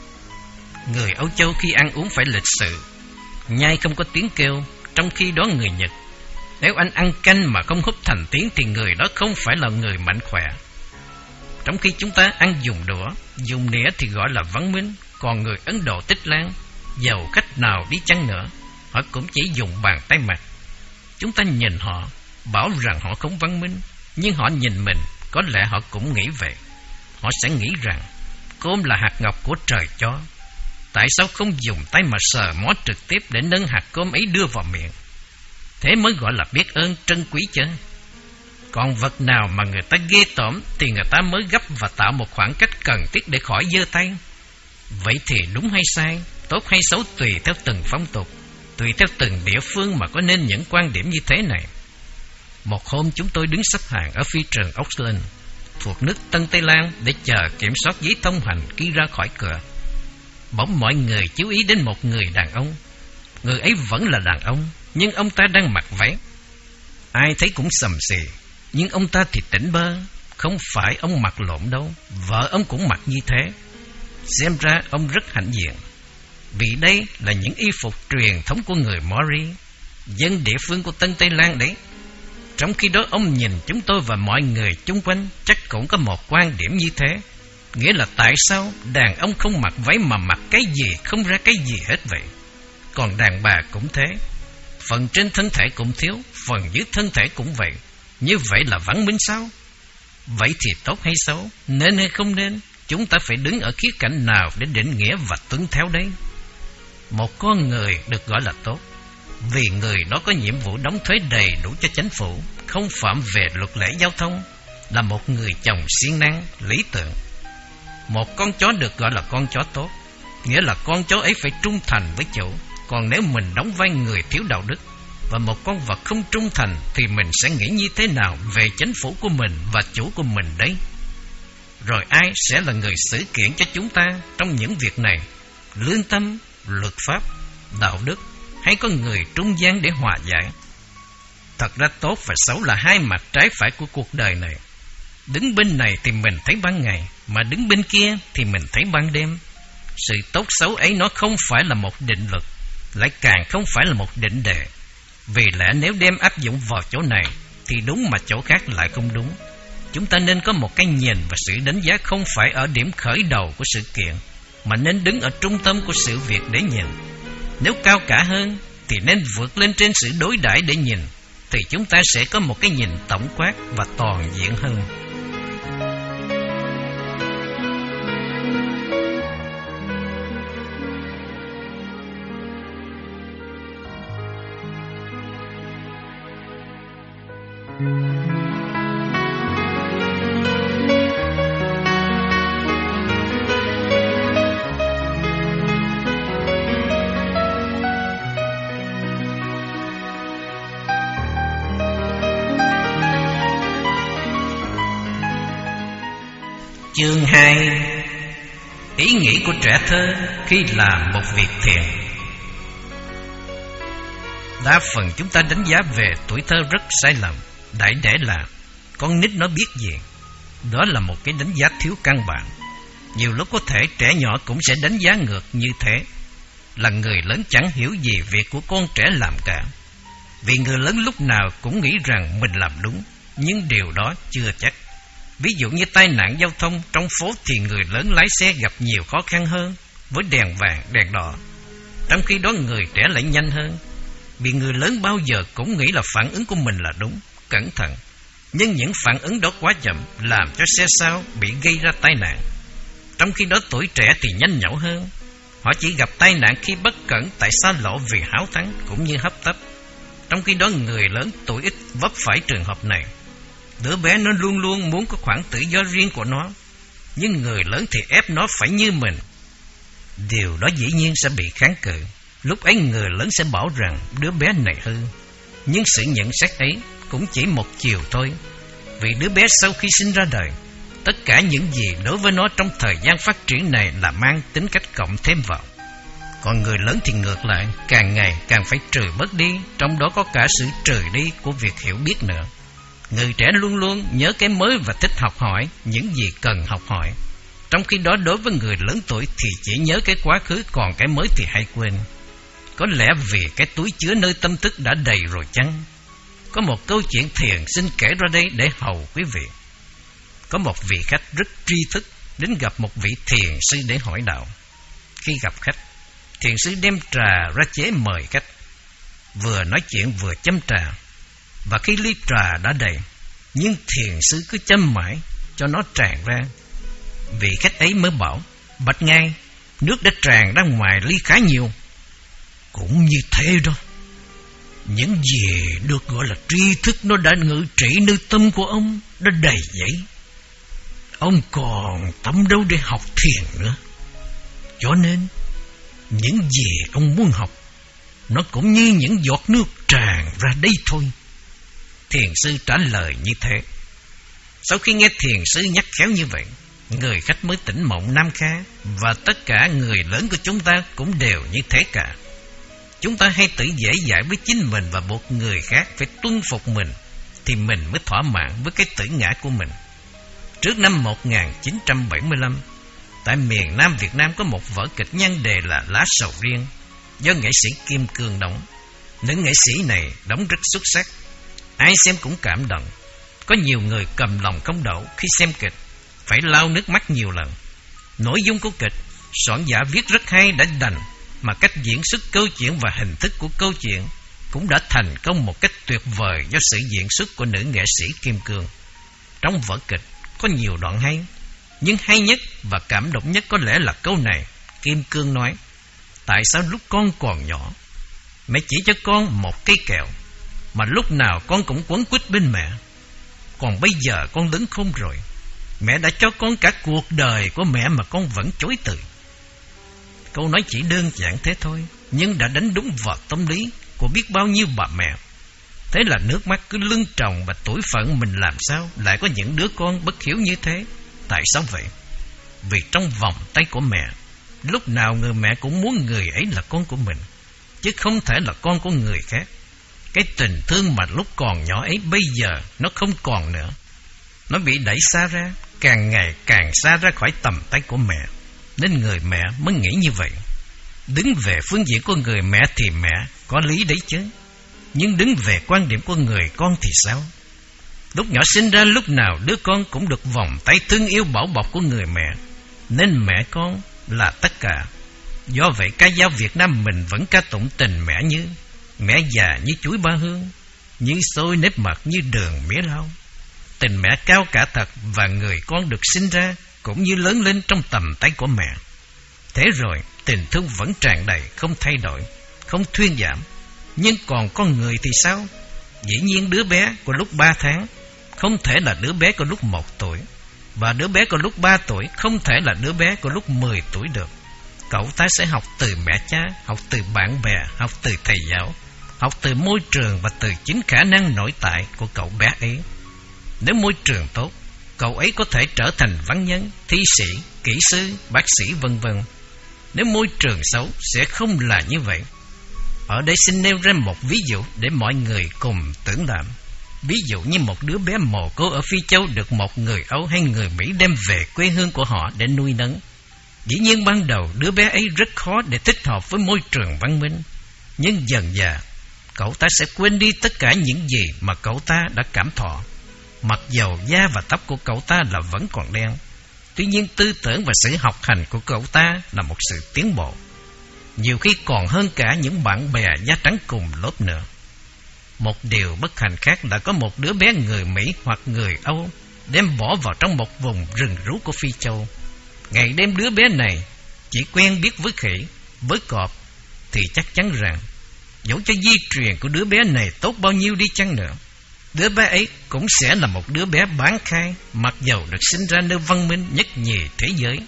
Speaker 1: Người Âu Châu khi ăn uống phải lịch sự, nhai không có tiếng kêu, trong khi đó người Nhật, nếu anh ăn canh mà không húp thành tiếng thì người đó không phải là người mạnh khỏe. Trong khi chúng ta ăn dùng đũa, dùng nĩa thì gọi là văn minh. Còn người Ấn Độ Tích Lan, giàu cách nào đi chăng nữa, họ cũng chỉ dùng bàn tay mặt. Chúng ta nhìn họ, bảo rằng họ không văn minh, nhưng họ nhìn mình, có lẽ họ cũng nghĩ vậy. Họ sẽ nghĩ rằng cơm là hạt ngọc của trời cho. Tại sao không dùng tay mà sờ mó trực tiếp để nâng hạt cơm ấy đưa vào miệng? Thế mới gọi là biết ơn trân quý chứ. Còn vật nào mà người ta ghê tởm thì người ta mới gấp và tạo một khoảng cách cần thiết để khỏi giơ tay. Vậy thì đúng hay sai, tốt hay xấu tùy theo từng phong tục, tùy theo từng địa phương mà có nên những quan điểm như thế này. Một hôm chúng tôi đứng xếp hàng ở phi trường Auckland, thuộc nước Tân Tây Lan, để chờ kiểm soát giấy thông hành khi ra khỏi cửa. Bỗng mọi người chú ý đến một người đàn ông. Người ấy vẫn là đàn ông, nhưng ông ta đang mặc váy. Ai thấy cũng sầm xì, nhưng ông ta thì tỉnh bơ. Không phải ông mặc lộn đâu, vợ ông cũng mặc như thế. Xem ra ông rất hãnh diện, vì đây là những y phục truyền thống của người Maori, dân địa phương của Tân Tây Lan đấy. Trong khi đó ông nhìn chúng tôi và mọi người chung quanh chắc cũng có một quan điểm như thế. Nghĩa là tại sao đàn ông không mặc váy mà mặc cái gì không ra cái gì hết vậy? Còn đàn bà cũng thế, phần trên thân thể cũng thiếu, phần dưới thân thể cũng vậy. Như vậy là văn minh sao? Vậy thì tốt hay xấu, nên hay không nên, chúng ta phải đứng ở khía cạnh nào để định nghĩa và tuân theo đấy? Một con người được gọi là tốt vì người đó có nhiệm vụ đóng thuế đầy đủ cho chính phủ, không phạm về luật lệ giao thông, là một người chồng siêng năng, lý tưởng. Một con chó được gọi là con chó tốt, nghĩa là con chó ấy phải trung thành với chủ. Còn nếu mình đóng vai người thiếu đạo đức và một con vật không trung thành thì mình sẽ nghĩ như thế nào về chính phủ của mình và chủ của mình đấy? Rồi ai sẽ là người xử kiện cho chúng ta trong những việc này? Lương tâm, luật pháp, đạo đức, hay có người trung gian để hòa giải? Thật ra tốt và xấu là hai mặt trái phải của cuộc đời này. Đứng bên này thì mình thấy ban ngày, mà đứng bên kia thì mình thấy ban đêm. Sự tốt xấu ấy nó không phải là một định luật, lại càng không phải là một định đề. Vì lẽ nếu đem áp dụng vào chỗ này thì đúng mà chỗ khác lại không đúng. Chúng ta nên có một cái nhìn và sự đánh giá không phải ở điểm khởi đầu của sự kiện, mà nên đứng ở trung tâm của sự việc để nhìn. Nếu cao cả hơn thì nên vượt lên trên sự đối đãi để nhìn, thì chúng ta sẽ có một cái nhìn tổng quát và toàn diện hơn. Chương hai. Ý nghĩ của trẻ thơ khi làm một việc thiện. Đa phần chúng ta đánh giá về tuổi thơ rất sai lầm. Đại để là con nít nó biết gì. Đó là một cái đánh giá thiếu căn bản. Nhiều lúc có thể trẻ nhỏ cũng sẽ đánh giá ngược như thế, là người lớn chẳng hiểu gì việc của con trẻ làm cả. Vì người lớn lúc nào cũng nghĩ rằng mình làm đúng, nhưng điều đó chưa chắc. Ví dụ như tai nạn giao thông trong phố thì người lớn lái xe gặp nhiều khó khăn hơn với đèn vàng, đèn đỏ, trong khi đó người trẻ lại nhanh hơn. Vì người lớn bao giờ cũng nghĩ là phản ứng của mình là đúng, cẩn thận, nhưng những phản ứng đó quá chậm, làm cho xe sau bị gây ra tai nạn. Trong khi đó tuổi trẻ thì nhanh nhẩu hơn. Họ chỉ gặp tai nạn khi bất cẩn tại xa lộ vì háo thắng cũng như hấp tấp. Trong khi đó người lớn tuổi ít vấp phải trường hợp này. Đứa bé nó luôn luôn muốn có khoảng tự do riêng của nó, nhưng người lớn thì ép nó phải như mình. Điều đó dĩ nhiên sẽ bị kháng cự. Lúc ấy người lớn sẽ bảo rằng đứa bé này hư. Nhưng sự nhận xét ấy cũng chỉ một chiều thôi. Vì đứa bé sau khi sinh ra đời, tất cả những gì đối với nó trong thời gian phát triển này là mang tính cách cộng thêm vào. Còn người lớn thì ngược lại, càng ngày càng phải trừ bớt đi, trong đó có cả sự trừ đi của việc hiểu biết nữa. Người trẻ luôn luôn nhớ cái mới và thích học hỏi những gì cần học hỏi. Trong khi đó đối với người lớn tuổi thì chỉ nhớ cái quá khứ, còn cái mới thì hay quên. Có lẽ vì cái túi chứa nơi tâm thức đã đầy rồi chăng? Có một câu chuyện thiền xin kể ra đây để hầu quý vị. Có một vị khách rất tri thức đến gặp một vị thiền sư để hỏi đạo. Khi gặp khách, thiền sư đem trà ra chế mời khách, vừa nói chuyện vừa châm trà. Và khi ly trà đã đầy, nhưng thiền sư cứ châm mãi cho nó tràn ra. Vị khách ấy mới bảo: bạch ngài, nước đã tràn ra ngoài ly khá nhiều. Cũng như thế đó. Những gì được gọi là tri thức nó đã ngự trị nơi tâm của ông, đã đầy vậy. Ông còn tâm đâu để học thiền nữa. Cho nên những gì ông muốn học, nó cũng như những giọt nước tràn ra đây thôi. Thiền sư trả lời như thế. Sau khi nghe thiền sư nhắc khéo như vậy, người khách mới tỉnh mộng nam kha. Và tất cả người lớn của chúng ta cũng đều như thế cả. Chúng ta hay tự dễ dãi với chính mình và buộc người khác phải tuân phục mình, thì mình mới thỏa mãn với cái tự ngã của mình. Trước năm một nghìn chín trăm bảy mươi lăm, tại miền Nam Việt Nam có một vở kịch nhan đề là Lá Sầu Riêng, do nghệ sĩ Kim Cương đóng. Nữ nghệ sĩ này đóng rất xuất sắc, ai xem cũng cảm động. Có nhiều người cầm lòng không đậu khi xem kịch, phải lau nước mắt nhiều lần. Nội dung của kịch, soạn giả viết rất hay đã đành, mà cách diễn xuất câu chuyện và hình thức của câu chuyện cũng đã thành công một cách tuyệt vời do sự diễn xuất của nữ nghệ sĩ Kim Cương. Trong vở kịch có nhiều đoạn hay, nhưng hay nhất và cảm động nhất có lẽ là câu này. Kim Cương nói: tại sao lúc con còn nhỏ, mẹ chỉ cho con một cây kẹo, mà lúc nào con cũng quấn quýt bên mẹ. Còn bây giờ con lớn khôn rồi, mẹ đã cho con cả cuộc đời của mẹ mà con vẫn chối từ. Câu nói chỉ đơn giản thế thôi, nhưng đã đánh đúng vào tâm lý của biết bao nhiêu bà mẹ. Thế là nước mắt cứ lưng tròng, và tuổi phận mình làm sao lại có những đứa con bất hiếu như thế. Tại sao vậy? Vì trong vòng tay của mẹ, lúc nào người mẹ cũng muốn người ấy là con của mình, chứ không thể là con của người khác. Cái tình thương mà lúc còn nhỏ ấy bây giờ nó không còn nữa. Nó bị đẩy xa ra, càng ngày càng xa ra khỏi tầm tay của mẹ, nên người mẹ mới nghĩ như vậy. Đứng về phương diện của người mẹ thì mẹ có lý đấy chứ. Nhưng đứng về quan điểm của người con thì sao? Lúc nhỏ sinh ra, lúc nào đứa con cũng được vòng tay thương yêu bảo bọc của người mẹ, nên mẹ con là tất cả. Do vậy ca dao Việt Nam mình vẫn ca tụng tình mẹ như mẹ già như chuối ba hương, như xôi nếp mặt như đường mía lau. Tình mẹ cao cả thật, và người con được sinh ra cũng như lớn lên trong tầm tay của mẹ. Thế rồi tình thương vẫn tràn đầy, không thay đổi, không thuyên giảm. Nhưng còn con người thì sao? Dĩ nhiên đứa bé của lúc ba tháng không thể là đứa bé của lúc một tuổi, và đứa bé của lúc ba tuổi không thể là đứa bé của lúc mười tuổi được. Cậu ta sẽ học từ mẹ cha, học từ bạn bè, học từ thầy giáo, học từ môi trường và từ chính khả năng nội tại của cậu bé ấy. Nếu môi trường tốt, cậu ấy có thể trở thành văn nhân, thi sĩ, kỹ sư, bác sĩ vân vân. Nếu môi trường xấu sẽ không là như vậy. Ở đây xin nêu ra một ví dụ để mọi người cùng tưởng tượng. Ví dụ như một đứa bé mồ côi ở Phi Châu được một người Âu hay người Mỹ đem về quê hương của họ để nuôi nấng. Dĩ nhiên ban đầu đứa bé ấy rất khó để thích hợp với môi trường văn minh, nhưng dần dà cậu ta sẽ quên đi tất cả những gì mà cậu ta đã cảm thọ. Mặc dầu da và tóc của cậu ta là vẫn còn đen, tuy nhiên tư tưởng và sự học hành của cậu ta là một sự tiến bộ, nhiều khi còn hơn cả những bạn bè da trắng cùng lớp nữa. Một điều bất hạnh khác là có một đứa bé người Mỹ hoặc người Âu đem bỏ vào trong một vùng rừng rú của Phi Châu. Ngày đêm đứa bé này chỉ quen biết với khỉ, với cọp, thì chắc chắn rằng dẫu cho di truyền của đứa bé này tốt bao nhiêu đi chăng nữa, đứa bé ấy cũng sẽ là một đứa bé bán khai, mặc dầu được sinh ra nơi văn minh nhất nhì thế giới.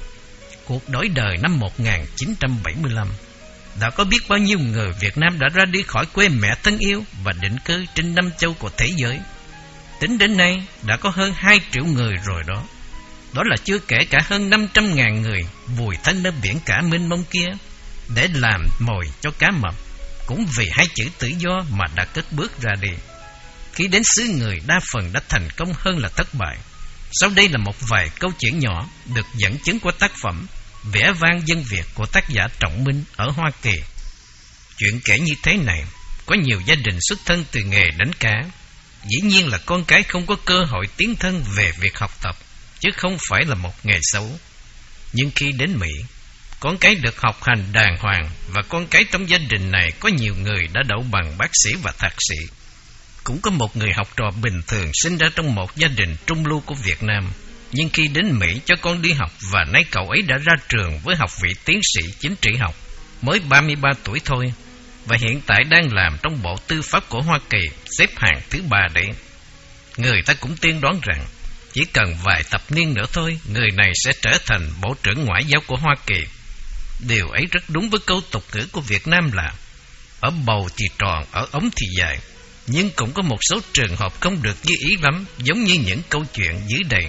Speaker 1: Cuộc đổi đời năm một nghìn chín trăm bảy mươi lăm đã có biết bao nhiêu người Việt Nam đã ra đi khỏi quê mẹ thân yêu và định cư trên năm châu của thế giới. Tính đến nay đã có hơn hai triệu người rồi đó. Đó là chưa kể cả hơn năm trăm ngàn người vùi thân nơi biển cả mênh mông kia để làm mồi cho cá mập, cũng vì hai chữ tự do mà đã cất bước ra đi. Khi đến xứ người, đa phần đã thành công hơn là thất bại. Sau đây là một vài câu chuyện nhỏ được dẫn chứng của tác phẩm Vẻ vang dân Việt của tác giả Trọng Minh ở Hoa Kỳ. Chuyện kể như thế này: có nhiều gia đình xuất thân từ nghề đánh cá. Dĩ nhiên là con cái không có cơ hội tiến thân về việc học tập, chứ không phải là một nghề xấu. Nhưng khi đến Mỹ, con cái được học hành đàng hoàng, và con cái trong gia đình này có nhiều người đã đậu bằng bác sĩ và thạc sĩ. Cũng có một người học trò bình thường sinh ra trong một gia đình trung lưu của Việt Nam, nhưng khi đến Mỹ cho con đi học, và nay cậu ấy đã ra trường với học vị tiến sĩ chính trị học, mới ba mươi ba tuổi thôi, và hiện tại đang làm trong Bộ Tư pháp của Hoa Kỳ, xếp hạng thứ ba đấy. Người ta cũng tiên đoán rằng chỉ cần vài thập niên nữa thôi, người này sẽ trở thành Bộ trưởng Ngoại giao của Hoa Kỳ. Điều ấy rất đúng với câu tục ngữ của Việt Nam là ở bầu thì tròn, ở ống thì dài. Nhưng cũng có một số trường hợp không được như ý lắm, giống như những câu chuyện dưới đây.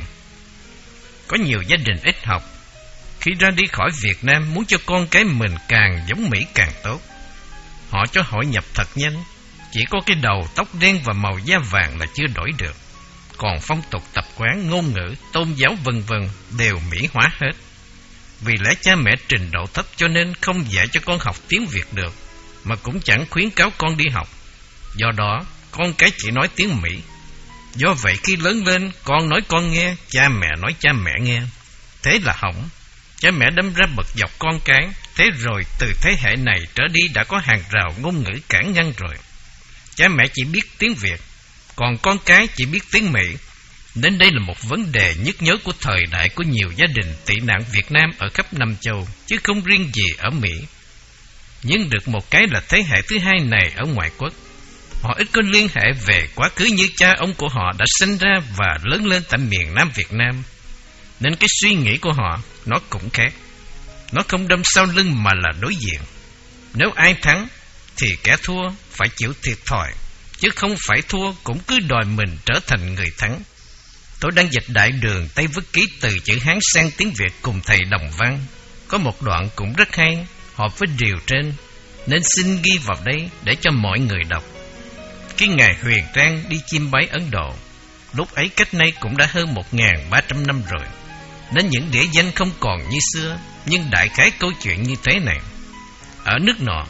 Speaker 1: Có nhiều gia đình ít học, khi ra đi khỏi Việt Nam muốn cho con cái mình càng giống Mỹ càng tốt. Họ cho hội nhập thật nhanh, chỉ có cái đầu tóc đen và màu da vàng là chưa đổi được. Còn phong tục tập quán, ngôn ngữ, tôn giáo vân vân đều Mỹ hóa hết. Vì lẽ cha mẹ trình độ thấp cho nên không dạy cho con học tiếng Việt được, mà cũng chẳng khuyến cáo con đi học. Do đó, con cái chỉ nói tiếng Mỹ. Do vậy khi lớn lên, con nói con nghe, cha mẹ nói cha mẹ nghe. Thế là hỏng. Cha mẹ đâm ra bật dọc con cái. Thế rồi từ thế hệ này trở đi đã có hàng rào ngôn ngữ cản ngăn rồi. Cha mẹ chỉ biết tiếng Việt, còn con cái chỉ biết tiếng Mỹ. Nên đây là một vấn đề nhức nhối của thời đại của nhiều gia đình tị nạn Việt Nam ở khắp năm châu, chứ không riêng gì ở Mỹ. Nhưng được một cái là thế hệ thứ hai này ở ngoại quốc, họ ít có liên hệ về quá khứ như cha ông của họ đã sinh ra và lớn lên tại miền Nam Việt Nam. Nên cái suy nghĩ của họ nó cũng khác. Nó không đâm sau lưng mà là đối diện. Nếu ai thắng thì kẻ thua phải chịu thiệt thòi, chứ không phải thua cũng cứ đòi mình trở thành người thắng. Tôi đang dịch đại đường Tây Vức Ký từ chữ Hán sang tiếng Việt cùng thầy Đồng Văn. Có một đoạn cũng rất hay, hợp với điều trên, nên xin ghi vào đây để cho mọi người đọc. Khi ngài Huyền Trang đi chiêm bái Ấn Độ, lúc ấy cách nay cũng đã hơn một nghìn ba trăm năm rồi, nên những địa danh không còn như xưa. Nhưng đại khái câu chuyện như thế này: ở nước nọ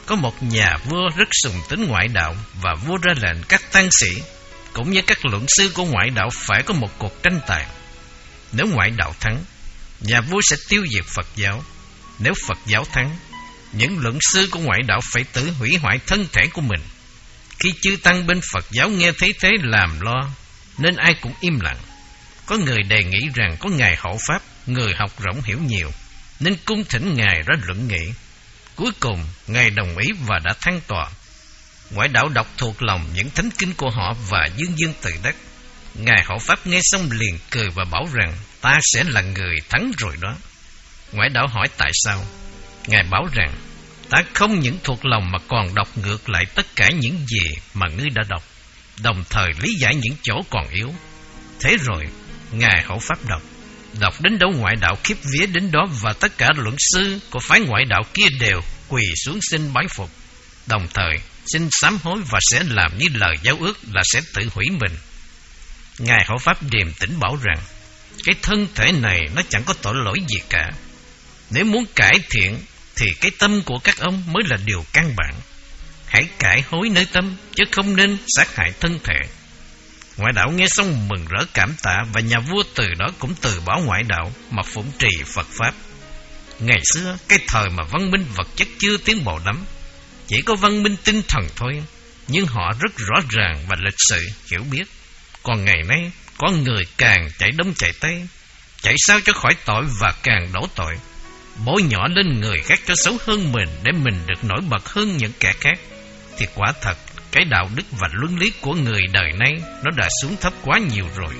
Speaker 1: có một nhà vua rất sùng tín ngoại đạo, và vua ra lệnh các tăng sĩ cũng như các luận sư của ngoại đạo phải có một cuộc tranh tài. Nếu ngoại đạo thắng, nhà vua sẽ tiêu diệt Phật giáo. Nếu Phật giáo thắng, những luận sư của ngoại đạo phải tự hủy hoại thân thể của mình. Khi chư tăng bên Phật giáo nghe thấy thế làm lo, nên ai cũng im lặng. Có người đề nghị rằng có ngài hộ pháp, người học rộng hiểu nhiều, nên cung thỉnh ngài ra luận nghị. Cuối cùng ngài đồng ý và đã thăng tọa. Ngoại đạo đọc thuộc lòng những thánh kinh của họ và dương dương tự đắc. Ngài hộ pháp nghe xong liền cười và bảo rằng ta sẽ là người thắng rồi đó. Ngoại đạo hỏi tại sao. Ngài bảo rằng ta không những thuộc lòng mà còn đọc ngược lại tất cả những gì mà ngươi đã đọc, đồng thời lý giải những chỗ còn yếu. Thế rồi ngài hộ pháp đọc Đọc đến đâu ngoại đạo khiếp vía đến đó, và tất cả luận sư của phái ngoại đạo kia đều quỳ xuống xin bái phục, đồng thời xin sám hối và sẽ làm như lời giao ước là sẽ tự hủy mình. Ngài hộ pháp điềm tĩnh bảo rằng cái thân thể này nó chẳng có tội lỗi gì cả. Nếu muốn cải thiện thì cái tâm của các ông mới là điều căn bản. Hãy cải hối nơi tâm, chứ không nên sát hại thân thể. Ngoại đạo nghe xong mừng rỡ cảm tạ, và nhà vua từ đó cũng từ bỏ ngoại đạo mà phụng trì Phật Pháp. Ngày xưa, cái thời mà văn minh vật chất chưa tiến bộ lắm, chỉ có văn minh tinh thần thôi, nhưng họ rất rõ ràng và lịch sự, hiểu biết. Còn ngày nay, con người càng chạy đông chạy tây, chạy sao cho khỏi tội và càng đổ tội, bôi nhỏ lên người khác cho xấu hơn mình để mình được nổi bật hơn những kẻ khác. Thì quả thật, cái đạo đức và luân lý của người đời nay nó đã xuống thấp quá nhiều rồi.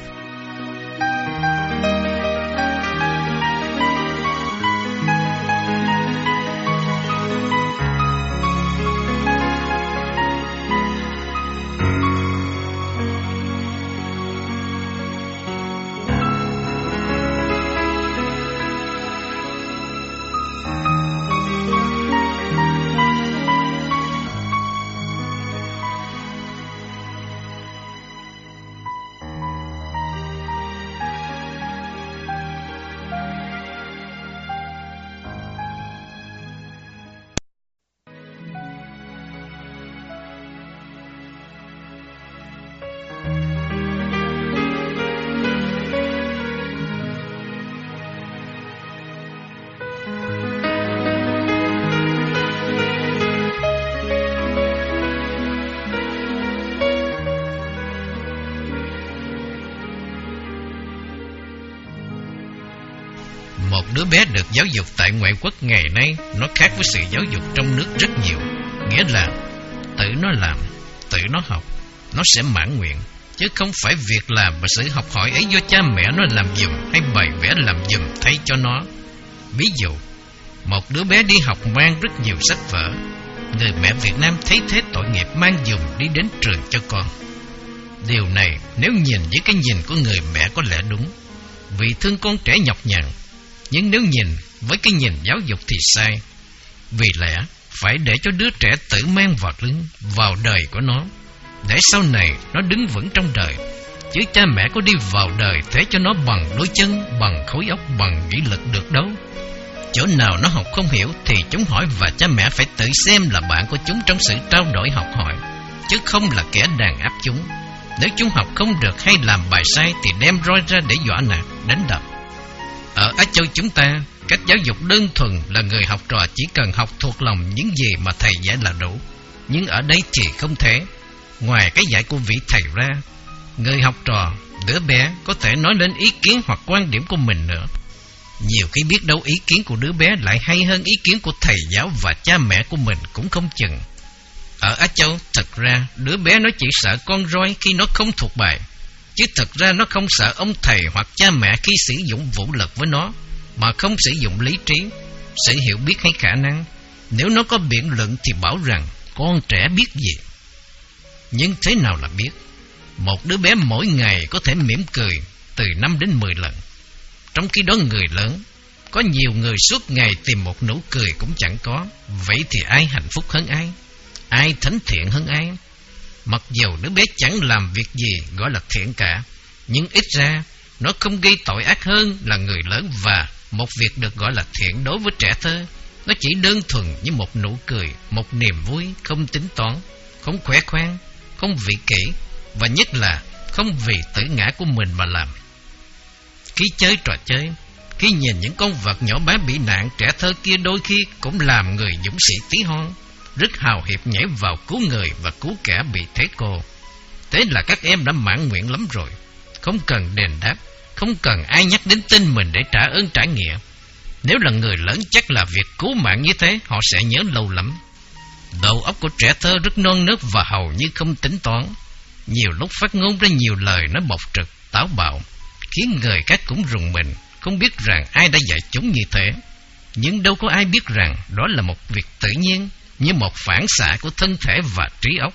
Speaker 1: Một đứa bé được giáo dục tại ngoại quốc ngày nay nó khác với sự giáo dục trong nước rất nhiều. Nghĩa là tự nó làm, tự nó học, nó sẽ mãn nguyện, chứ không phải việc làm và sự học hỏi ấy do cha mẹ nó làm giùm hay bày vẽ làm giùm thay cho nó. Ví dụ, một đứa bé đi học mang rất nhiều sách vở, người mẹ Việt Nam thấy thế tội nghiệp mang giùm đi đến trường cho con. Điều này nếu nhìn với cái nhìn của người mẹ có lẽ đúng, vì thương con trẻ nhọc nhằn. Nhưng nếu nhìn với cái nhìn giáo dục thì sai. Vì lẽ phải để cho đứa trẻ tự mang vào lưng, vào đời của nó, để sau này nó đứng vững trong đời. Chứ cha mẹ có đi vào đời thế cho nó bằng đôi chân, bằng khối óc, bằng nghị lực được đâu. Chỗ nào nó học không hiểu thì chúng hỏi, và cha mẹ phải tự xem là bạn của chúng trong sự trao đổi học hỏi, chứ không là kẻ đàn áp chúng. Nếu chúng học không được hay làm bài sai thì đem roi ra để dọa nạt, đánh đập. Ở Á Châu chúng ta, cách giáo dục đơn thuần là người học trò chỉ cần học thuộc lòng những gì mà thầy dạy là đủ. Nhưng ở đây thì không thể. Ngoài cái dạy của vị thầy ra, người học trò, đứa bé có thể nói lên ý kiến hoặc quan điểm của mình nữa. Nhiều khi biết đâu ý kiến của đứa bé lại hay hơn ý kiến của thầy giáo và cha mẹ của mình cũng không chừng. Ở Á Châu, thật ra đứa bé nó chỉ sợ con roi khi nó không thuộc bài, chứ thật ra nó không sợ ông thầy hoặc cha mẹ khi sử dụng vũ lực với nó, mà không sử dụng lý trí, sự hiểu biết hay khả năng. Nếu nó có biện luận thì bảo rằng con trẻ biết gì. Nhưng thế nào là biết? Một đứa bé mỗi ngày có thể mỉm cười từ năm đến mười lần. Trong khi đó người lớn, có nhiều người suốt ngày tìm một nụ cười cũng chẳng có. Vậy thì ai hạnh phúc hơn ai? Ai thánh thiện hơn ai? Mặc dù đứa bé chẳng làm việc gì gọi là thiện cả, nhưng ít ra nó không gây tội ác hơn là người lớn, và một việc được gọi là thiện đối với trẻ thơ Nó chỉ đơn thuần như một nụ cười, một niềm vui, không tính toán, không khoe khoang, không vị kỷ, và nhất là không vì tự ngã của mình mà làm. Khi chơi trò chơi, khi nhìn những con vật nhỏ bé bị nạn, trẻ thơ kia đôi khi cũng làm người dũng sĩ tí hon, rất hào hiệp nhảy vào cứu người và cứu kẻ bị thế cô. Thế là các em đã mãn nguyện lắm rồi, không cần đền đáp, không cần ai nhắc đến tên mình để trả ơn trả nghĩa. Nếu là người lớn chắc là việc cứu mạng như thế họ sẽ nhớ lâu lắm. Đầu óc của trẻ thơ rất non nớt và hầu như không tính toán. Nhiều lúc phát ngôn ra nhiều lời nó bộc trực, táo bạo, khiến người khác cũng rùng mình, không biết rằng ai đã dạy chúng như thế. Nhưng đâu có ai biết rằng đó là một việc tự nhiên, như một phản xạ của thân thể và trí óc.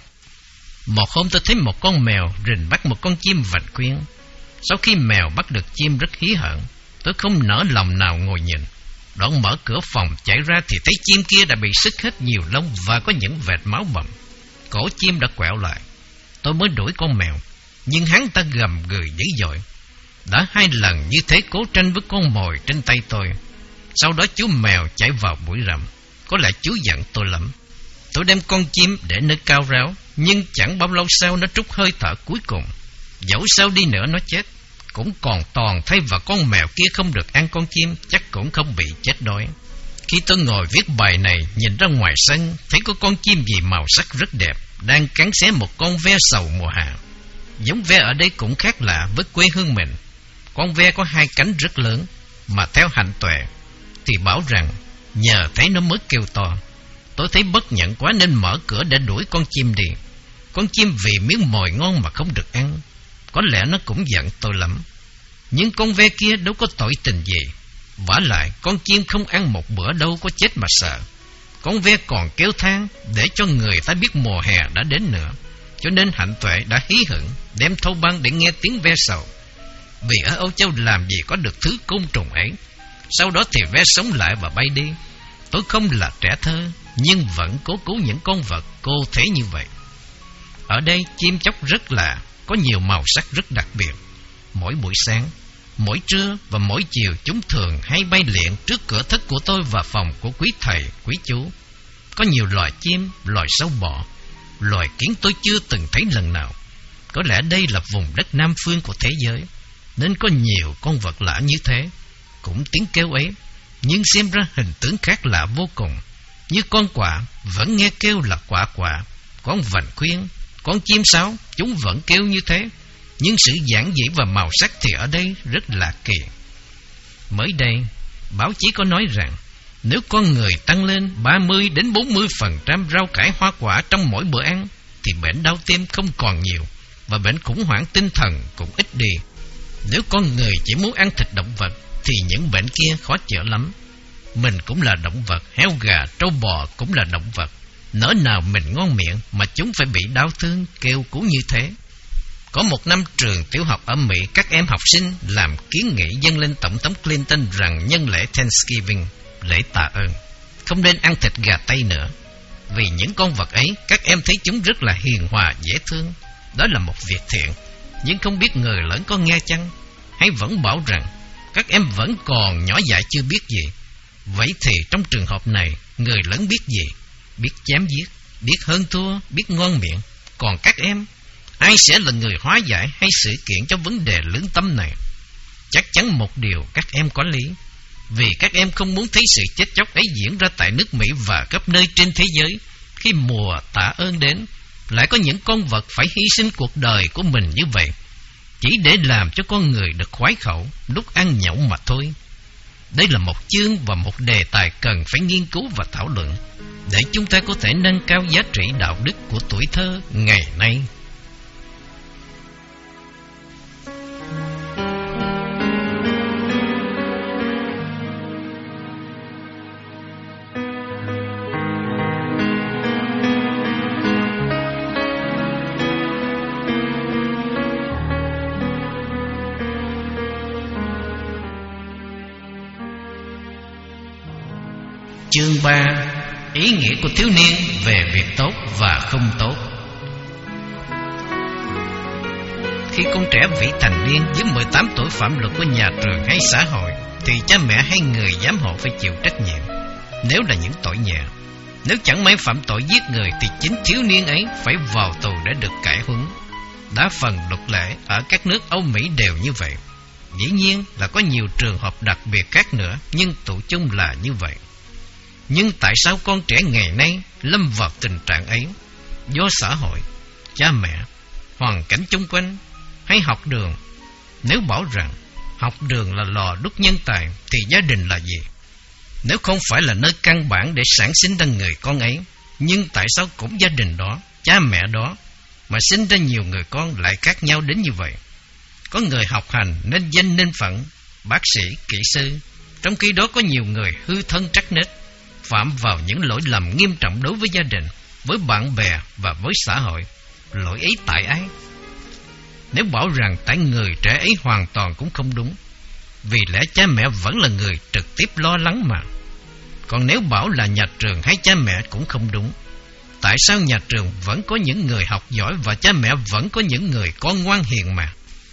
Speaker 1: Một hôm tôi thấy một con mèo rình bắt một con chim vạch khuyên. Sau khi mèo bắt được chim rất hí hởn, tôi không nỡ lòng nào ngồi nhìn. Đoạn mở cửa phòng chạy ra thì thấy chim kia đã bị sứt hết nhiều lông và có những vệt máu bầm. Cổ chim đã quẹo lại. Tôi mới đuổi con mèo, nhưng hắn ta gầm gừ dữ dội. Đã hai lần như thế cố tranh với con mồi trên tay tôi. Sau đó chú mèo chạy vào bụi rậm. Có lẽ chú giận tôi lắm. Tôi đem con chim để nơi cao ráo, nhưng chẳng bao lâu sau nó trút hơi thở cuối cùng. Dẫu sao đi nữa nó chết, cũng còn toàn thay và con mèo kia không được ăn con chim, chắc cũng không bị chết đói. Khi tôi ngồi viết bài này, nhìn ra ngoài sân, thấy có con chim gì màu sắc rất đẹp, đang cắn xé một con ve sầu mùa hạ. Giống ve ở đây cũng khác lạ với quê hương mình. Con ve có hai cánh rất lớn, mà theo hạnh tuệ thì bảo rằng nhờ thấy nó mới kêu to. Tôi thấy bất nhẫn quá nên mở cửa để đuổi con chim đi. Con chim vì miếng mồi ngon mà không được ăn, có lẽ nó cũng giận tôi lắm. Nhưng con ve kia đâu có tội tình gì. Vả lại con chim không ăn một bữa đâu có chết mà sợ. Con ve còn kêu than để cho người ta biết mùa hè đã đến nữa. Cho nên hạnh tuệ đã hí hửng đem thâu băng để nghe tiếng ve sầu. Vì ở Âu Châu làm gì có được thứ côn trùng ấy. Sau đó thì ve sống lại và bay đi. Tôi không là trẻ thơ, nhưng vẫn cố cứu những con vật cô thế như vậy. Ở đây chim chóc rất lạ, có nhiều màu sắc rất đặc biệt. Mỗi buổi sáng, mỗi trưa và mỗi chiều chúng thường hay bay lượn trước cửa thất của tôi và phòng của quý thầy, quý chú. Có nhiều loài chim, loài sâu bọ, loài kiến tôi chưa từng thấy lần nào. Có lẽ đây là vùng đất Nam phương của thế giới, nên có nhiều con vật lạ như thế. Cũng tiếng kêu ấy, nhưng xem ra hình tướng khác lạ vô cùng. Như con quạ vẫn nghe kêu là quạ quạ, con vành khuyên, con chim sáo chúng vẫn kêu như thế. Nhưng sự giản dị và màu sắc thì ở đây rất là kỳ. Mới đây, báo chí có nói rằng nếu con người tăng lên ba mươi đến bốn mươi phần trăm rau cải hoa quả trong mỗi bữa ăn thì bệnh đau tim không còn nhiều và bệnh khủng hoảng tinh thần cũng ít đi. Nếu con người chỉ muốn ăn thịt động vật thì những bệnh kia khó chữa lắm. Mình cũng là động vật, heo gà, trâu bò cũng là động vật. Nỡ nào mình ngon miệng mà chúng phải bị đau thương kêu cứu như thế. Có một năm trường tiểu học ở Mỹ, các em học sinh làm kiến nghị dâng lên Tổng thống Clinton rằng nhân lễ Thanksgiving, lễ tạ ơn, không nên ăn thịt gà Tây nữa. Vì những con vật ấy, các em thấy chúng rất là hiền hòa, dễ thương. Đó là một việc thiện, nhưng không biết người lớn có nghe chăng? Hay vẫn bảo rằng các em vẫn còn nhỏ dại chưa biết gì? Vậy thì trong trường hợp này, người lớn biết gì? Biết chém giết, biết hơn thua, biết ngon miệng. Còn các em, ai sẽ là người hóa giải hay sự kiện cho vấn đề lương tâm này? Chắc chắn một điều các em có lý. Vì các em không muốn thấy sự chết chóc ấy diễn ra tại nước Mỹ và khắp nơi trên thế giới. Khi mùa tạ ơn đến, lại có những con vật phải hy sinh cuộc đời của mình như vậy, chỉ để làm cho con người được khoái khẩu lúc ăn nhậu mà thôi. Đây là một chương và một đề tài cần phải nghiên cứu và thảo luận, để chúng ta có thể nâng cao giá trị đạo đức của tuổi thơ ngày nay. Chương ba. Ý nghĩa của thiếu niên về việc tốt và không tốt. Khi con trẻ vị thành niên dưới mười tám tuổi phạm luật của nhà trường hay xã hội, thì cha mẹ hay người giám hộ phải chịu trách nhiệm. nếu là những tội nhẹ. Nếu chẳng may phạm tội giết người thì chính thiếu niên ấy phải vào tù để được cải huấn. Đa phần luật lệ ở các nước Âu Mỹ đều như vậy. Dĩ nhiên là có nhiều trường hợp đặc biệt khác nữa, nhưng tụ chung là như vậy. Nhưng tại sao con trẻ ngày nay lâm vào tình trạng ấy? Do xã hội, cha mẹ, hoàn cảnh chung quanh hay học đường? Nếu bảo rằng học đường là lò đúc nhân tài thì gia đình là gì? Nếu không phải là nơi căn bản để sản sinh ra người con ấy, nhưng tại sao cũng gia đình đó, cha mẹ đó mà sinh ra nhiều người con lại khác nhau đến như vậy? Có người học hành nên danh nên phận, bác sĩ, kỹ sư, trong khi đó có nhiều người hư thân trắc nết, phạm vào những lỗi lầm nghiêm trọng đối với gia đình, với bạn bè và với xã hội. Lỗi ấy tại ai? Nếu bảo rằng tại người trẻ ấy hoàn toàn cũng không đúng, vì lẽ cha mẹ vẫn là người trực tiếp lo lắng mà. Còn nếu bảo là nhà trường hay cha mẹ cũng không đúng. Tại sao nhà trường vẫn có những người học giỏi và cha mẹ vẫn có những người con ngoan hiền mà?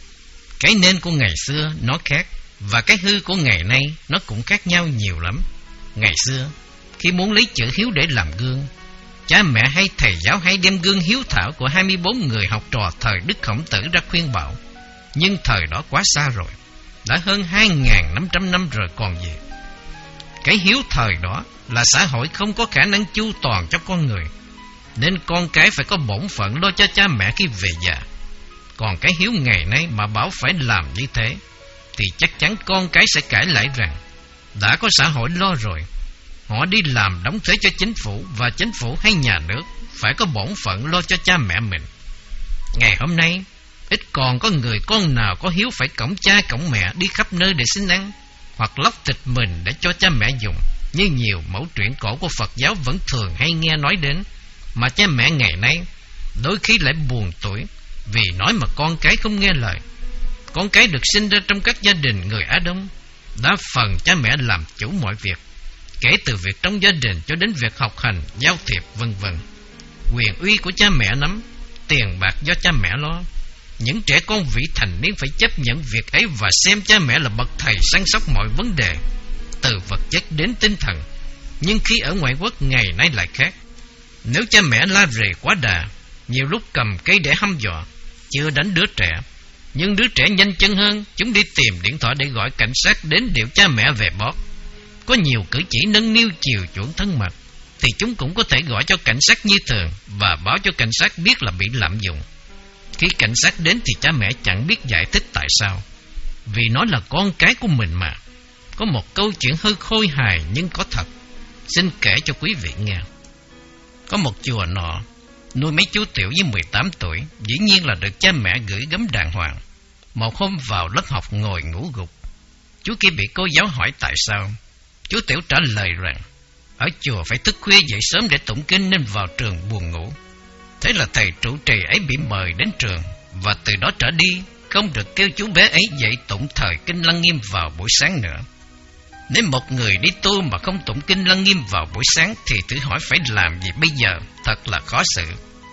Speaker 1: Cái nên của ngày xưa nó khác, và cái hư của ngày nay nó cũng khác nhau nhiều lắm. Ngày xưa, khi muốn lấy chữ hiếu để làm gương, cha mẹ hay thầy giáo hay đem gương hiếu thảo của hai mươi bốn người học trò thời Đức Khổng Tử ra khuyên bảo. Nhưng thời đó quá xa rồi, đã hơn hai nghìn năm trăm năm rồi còn gì. Cái hiếu thời đó là xã hội không có khả năng chu toàn cho con người, nên con cái phải có bổn phận lo cho cha mẹ khi về già. Còn cái hiếu ngày nay mà bảo phải làm như thế, thì chắc chắn con cái sẽ cãi lại rằng đã có xã hội lo rồi, họ đi làm đóng thuế cho chính phủ, và chính phủ hay nhà nước phải có bổn phận lo cho cha mẹ mình. Ngày hôm nay, ít còn có người con nào có hiếu phải cõng cha cõng mẹ đi khắp nơi để xin ăn, hoặc lóc thịt mình để cho cha mẹ dùng, như nhiều mẫu truyện cổ của Phật giáo vẫn thường hay nghe nói đến. Mà cha mẹ ngày nay đôi khi lại buồn tủi vì nói mà con cái không nghe lời. Con cái được sinh ra trong các gia đình người Á Đông, đa phần cha mẹ làm chủ mọi việc, kể từ việc trong gia đình cho đến việc học hành, giao thiệp vân vân. Quyền uy của cha mẹ nắm, tiền bạc do cha mẹ lo. Những trẻ con vị thành niên phải chấp nhận việc ấy và xem cha mẹ là bậc thầy săn sóc mọi vấn đề, từ vật chất đến tinh thần. Nhưng khi ở ngoại quốc ngày nay lại khác. Nếu cha mẹ la rề quá đà, nhiều lúc cầm cây để hăm dọa, chưa đánh đứa trẻ, nhưng đứa trẻ nhanh chân hơn, chúng đi tìm điện thoại để gọi cảnh sát đến điệu cha mẹ về bót. Có nhiều cử chỉ nâng niu chiều chuộng thân mật, thì chúng cũng có thể gọi cho cảnh sát như thường và báo cho cảnh sát biết là bị lạm dụng. Khi cảnh sát đến thì cha mẹ chẳng biết giải thích tại sao, vì nó là con cái của mình mà. Có một câu chuyện hơi khôi hài nhưng có thật, xin kể cho quý vị nghe. Có một chùa nọ nuôi mấy chú tiểu với mười tám tuổi, dĩ nhiên là được cha mẹ gửi gắm đàng hoàng. Một hôm vào lớp học ngồi ngủ gục, chú kia bị cô giáo hỏi tại sao. Chú tiểu trả lời rằng ở chùa phải thức khuya dậy sớm để tụng kinh nên vào trường buồn ngủ. Thế là thầy trụ trì ấy bị mời đến trường, và từ đó trở đi không được kêu chú bé ấy dậy tụng thời kinh Lăng Nghiêm vào buổi sáng nữa. Nếu một người đi tu mà không tụng kinh Lăng Nghiêm vào buổi sáng thì thử hỏi phải làm gì bây giờ, thật là khó xử.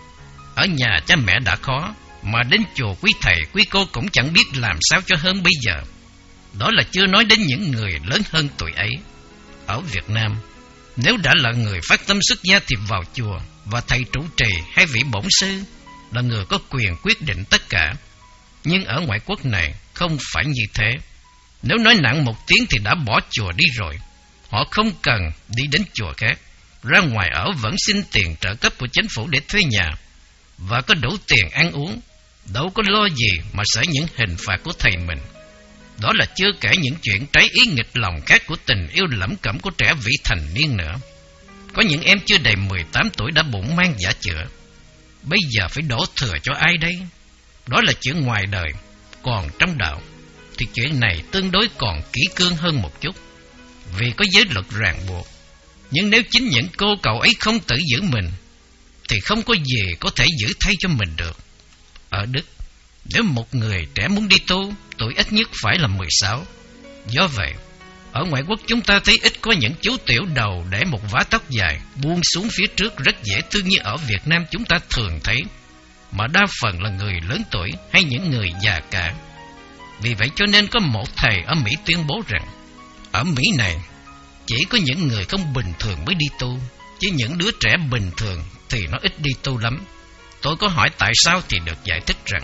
Speaker 1: Ở nhà cha mẹ đã khó, mà đến chùa quý thầy quý cô cũng chẳng biết làm sao cho hơn bây giờ. Đó là chưa nói đến những người lớn hơn tuổi ấy. Ở Việt Nam, nếu đã là người phát tâm xuất gia thì vào chùa, và thầy trụ trì hay vị bổn sư là người có quyền quyết định tất cả. Nhưng ở ngoại quốc này không phải như thế. Nếu nói nặng một tiếng thì đã bỏ chùa đi rồi. Họ không cần đi đến chùa khác, ra ngoài ở vẫn xin tiền trợ cấp của chính phủ để thuê nhà, và có đủ tiền ăn uống, đâu có lo gì mà sợ những hình phạt của thầy mình. Đó là chưa kể những chuyện trái ý nghịch lòng khác của tình yêu lẩm cẩm của trẻ vị thành niên nữa. Có những em chưa đầy mười tám tuổi đã bụng mang giả chữa. Bây giờ phải đổ thừa cho ai đây? Đó là chuyện ngoài đời. Còn trong đạo thì chuyện này tương đối còn kỹ cương hơn một chút, vì có giới luật ràng buộc. Nhưng nếu chính những cô cậu ấy không tự giữ mình, thì không có gì có thể giữ thay cho mình được. Ở Đức, nếu một người trẻ muốn đi tu, tuổi ít nhất phải là mười sáu. Do vậy, ở ngoại quốc chúng ta thấy ít có những chú tiểu đầu để một vá tóc dài buông xuống phía trước rất dễ thương như ở Việt Nam chúng ta thường thấy, mà đa phần là người lớn tuổi hay những người già cả. Vì vậy cho nên có một thầy ở Mỹ tuyên bố rằng ở Mỹ này, chỉ có những người không bình thường mới đi tu, chứ những đứa trẻ bình thường thì nó ít đi tu lắm. Tôi có hỏi tại sao thì được giải thích rằng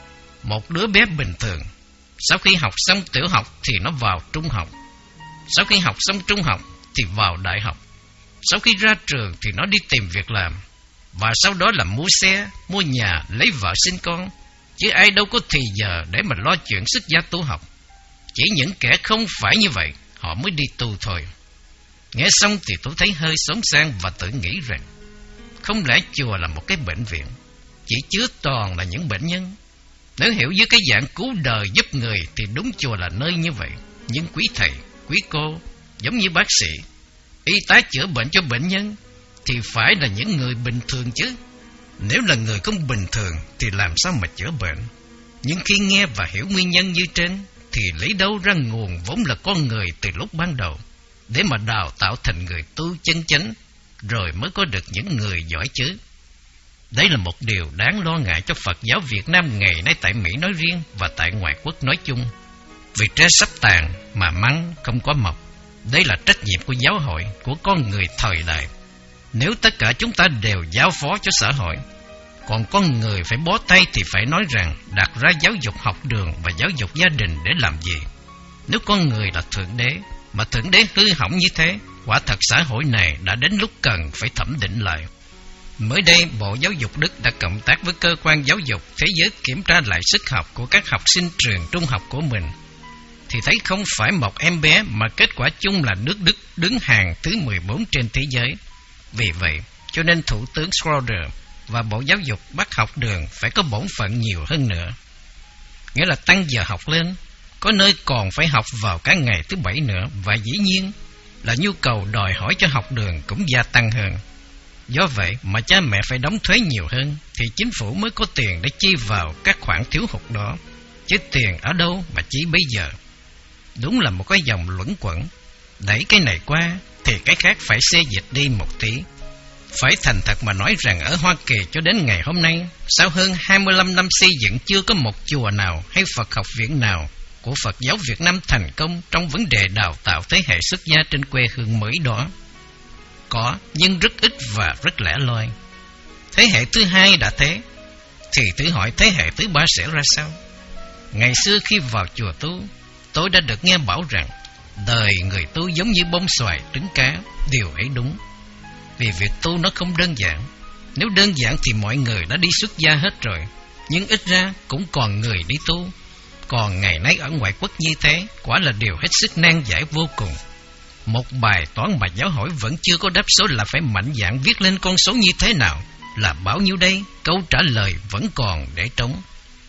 Speaker 1: một đứa bé bình thường sau khi học xong tiểu học thì nó vào trung học, sau khi học xong trung học thì vào đại học, sau khi ra trường thì nó đi tìm việc làm, và sau đó là mua xe, mua nhà, lấy vợ sinh con. Chứ ai đâu có thì giờ để mà lo chuyện xuất gia tu học. Chỉ những kẻ không phải như vậy họ mới đi tu thôi. Nghe xong thì tôi thấy hơi xốn sang và tự nghĩ rằng không lẽ chùa là một cái bệnh viện, chỉ chứa toàn là những bệnh nhân? Nếu hiểu với cái dạng cứu đời giúp người thì đúng chùa là nơi như vậy. Nhưng quý thầy, quý cô, giống như bác sĩ, y tá chữa bệnh cho bệnh nhân thì phải là những người bình thường chứ. Nếu là người không bình thường thì làm sao mà chữa bệnh? Nhưng khi nghe và hiểu nguyên nhân như trên thì lấy đâu ra nguồn vốn là con người từ lúc ban đầu để mà đào tạo thành người tu chân chánh, rồi mới có được những người giỏi chứ. Đây là một điều đáng lo ngại cho Phật giáo Việt Nam ngày nay tại Mỹ nói riêng và tại ngoại quốc nói chung. Vì tre sắp tàn mà măng không có mọc. Đây là trách nhiệm của giáo hội, của con người thời đại. Nếu tất cả chúng ta đều giao phó cho xã hội, còn con người phải bó tay thì phải nói rằng đặt ra giáo dục học đường và giáo dục gia đình để làm gì? Nếu con người là Thượng Đế, mà Thượng Đế hư hỏng như thế, quả thật xã hội này đã đến lúc cần phải thẩm định lại. Mới đây, Bộ Giáo dục Đức đã cộng tác với Cơ quan Giáo dục Thế giới kiểm tra lại sức học của các học sinh trường trung học của mình, thì thấy không phải một em bé mà kết quả chung là nước Đức đứng hàng thứ mười bốn trên thế giới. Vì vậy, cho nên Thủ tướng Schröder và Bộ Giáo dục bắt học đường phải có bổn phận nhiều hơn nữa. Nghĩa là tăng giờ học lên, có nơi còn phải học vào cả ngày thứ bảy nữa, và dĩ nhiên là nhu cầu đòi hỏi cho học đường cũng gia tăng hơn. Do vậy mà cha mẹ phải đóng thuế nhiều hơn thì chính phủ mới có tiền để chi vào các khoản thiếu hụt đó. Chứ tiền ở đâu mà chi bây giờ? Đúng là một cái dòng luẩn quẩn, đẩy cái này qua thì cái khác phải xê dịch đi một tí. Phải thành thật mà nói rằng ở Hoa Kỳ cho đến ngày hôm nay, sau hơn hai mươi lăm năm xây dựng, chưa có một chùa nào hay Phật học viện nào của Phật giáo Việt Nam thành công trong vấn đề đào tạo thế hệ xuất gia trên quê hương mới đó. Có, nhưng rất ít và rất lẻ loi. Thế hệ thứ hai đã thế, thì thử hỏi thế hệ thứ ba sẽ ra sao? Ngày xưa khi vào chùa tu, tôi đã được nghe bảo rằng đời người tu giống như bông xoài trứng cá. Điều ấy đúng, vì việc tu nó không đơn giản. Nếu đơn giản thì mọi người đã đi xuất gia hết rồi, nhưng ít ra cũng còn người đi tu. Còn ngày nay ở ngoại quốc như thế, quả là điều hết sức nan giải vô cùng. Một bài toán mà giáo hội vẫn chưa có đáp số là phải mạnh dạn viết lên con số như thế nào, là bao nhiêu đây? Câu trả lời vẫn còn để trống.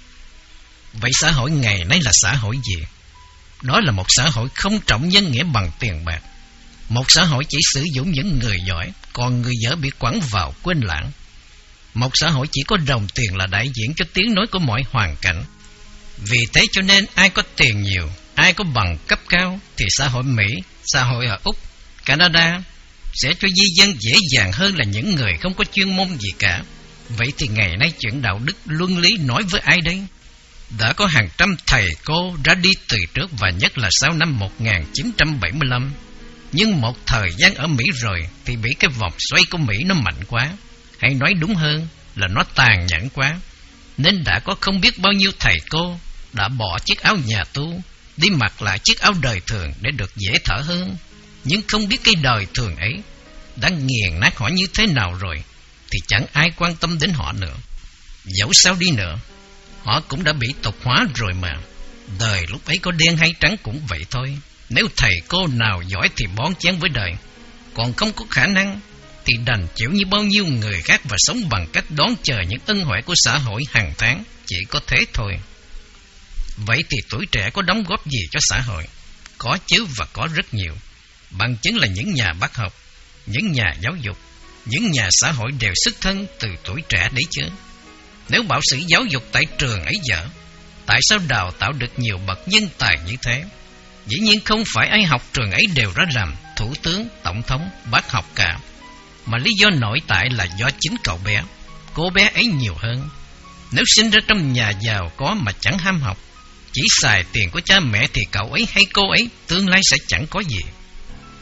Speaker 1: Vậy xã hội ngày nay là xã hội gì? Đó là một xã hội không trọng nhân nghĩa bằng tiền bạc. Một xã hội chỉ sử dụng những người giỏi, còn người dở bị quẳng vào quên lãng. Một xã hội chỉ có đồng tiền là đại diện cho tiếng nói của mọi hoàn cảnh. Vì thế cho nên ai có tiền nhiều, ai có bằng cấp cao thì xã hội Mỹ, xã hội ở Úc, Canada sẽ cho di dân dễ dàng hơn là những người không có chuyên môn gì cả. Vậy thì ngày nay chuyện đạo đức luân lý nói với ai đây? Đã có hàng trăm thầy cô ra đi từ trước, và nhất là sau năm một nghìn chín trăm bảy mươi lăm. Nhưng một thời gian ở Mỹ rồi thì bị cái vòng xoay của Mỹ nó mạnh quá, hay nói đúng hơn là nó tàn nhẫn quá, nên đã có không biết bao nhiêu thầy cô đã bỏ chiếc áo nhà tu, đi mặc lại chiếc áo đời thường để được dễ thở hơn. Nhưng không biết cái đời thường ấy đã nghiền nát họ như thế nào rồi thì chẳng ai quan tâm đến họ nữa. Dẫu sao đi nữa, họ cũng đã bị tục hóa rồi mà. Đời lúc ấy có đen hay trắng cũng vậy thôi. Nếu thầy cô nào giỏi thì bón chén với đời, còn không có khả năng thì đành chịu như bao nhiêu người khác và sống bằng cách đón chờ những ân huệ của xã hội hàng tháng. Chỉ có thế thôi. Vậy thì tuổi trẻ có đóng góp gì cho xã hội? Có chứ, và có rất nhiều. Bằng chứng là những nhà bác học, những nhà giáo dục, những nhà xã hội đều xuất thân từ tuổi trẻ đấy chứ. Nếu bảo sử giáo dục tại trường ấy dở, tại sao đào tạo được nhiều bậc nhân tài như thế? Dĩ nhiên không phải ai học trường ấy đều ra làm thủ tướng, tổng thống, bác học cả, mà lý do nội tại là do chính cậu bé, cô bé ấy nhiều hơn. Nếu sinh ra trong nhà giàu có mà chẳng ham học, chỉ xài tiền của cha mẹ thì cậu ấy hay cô ấy tương lai sẽ chẳng có gì.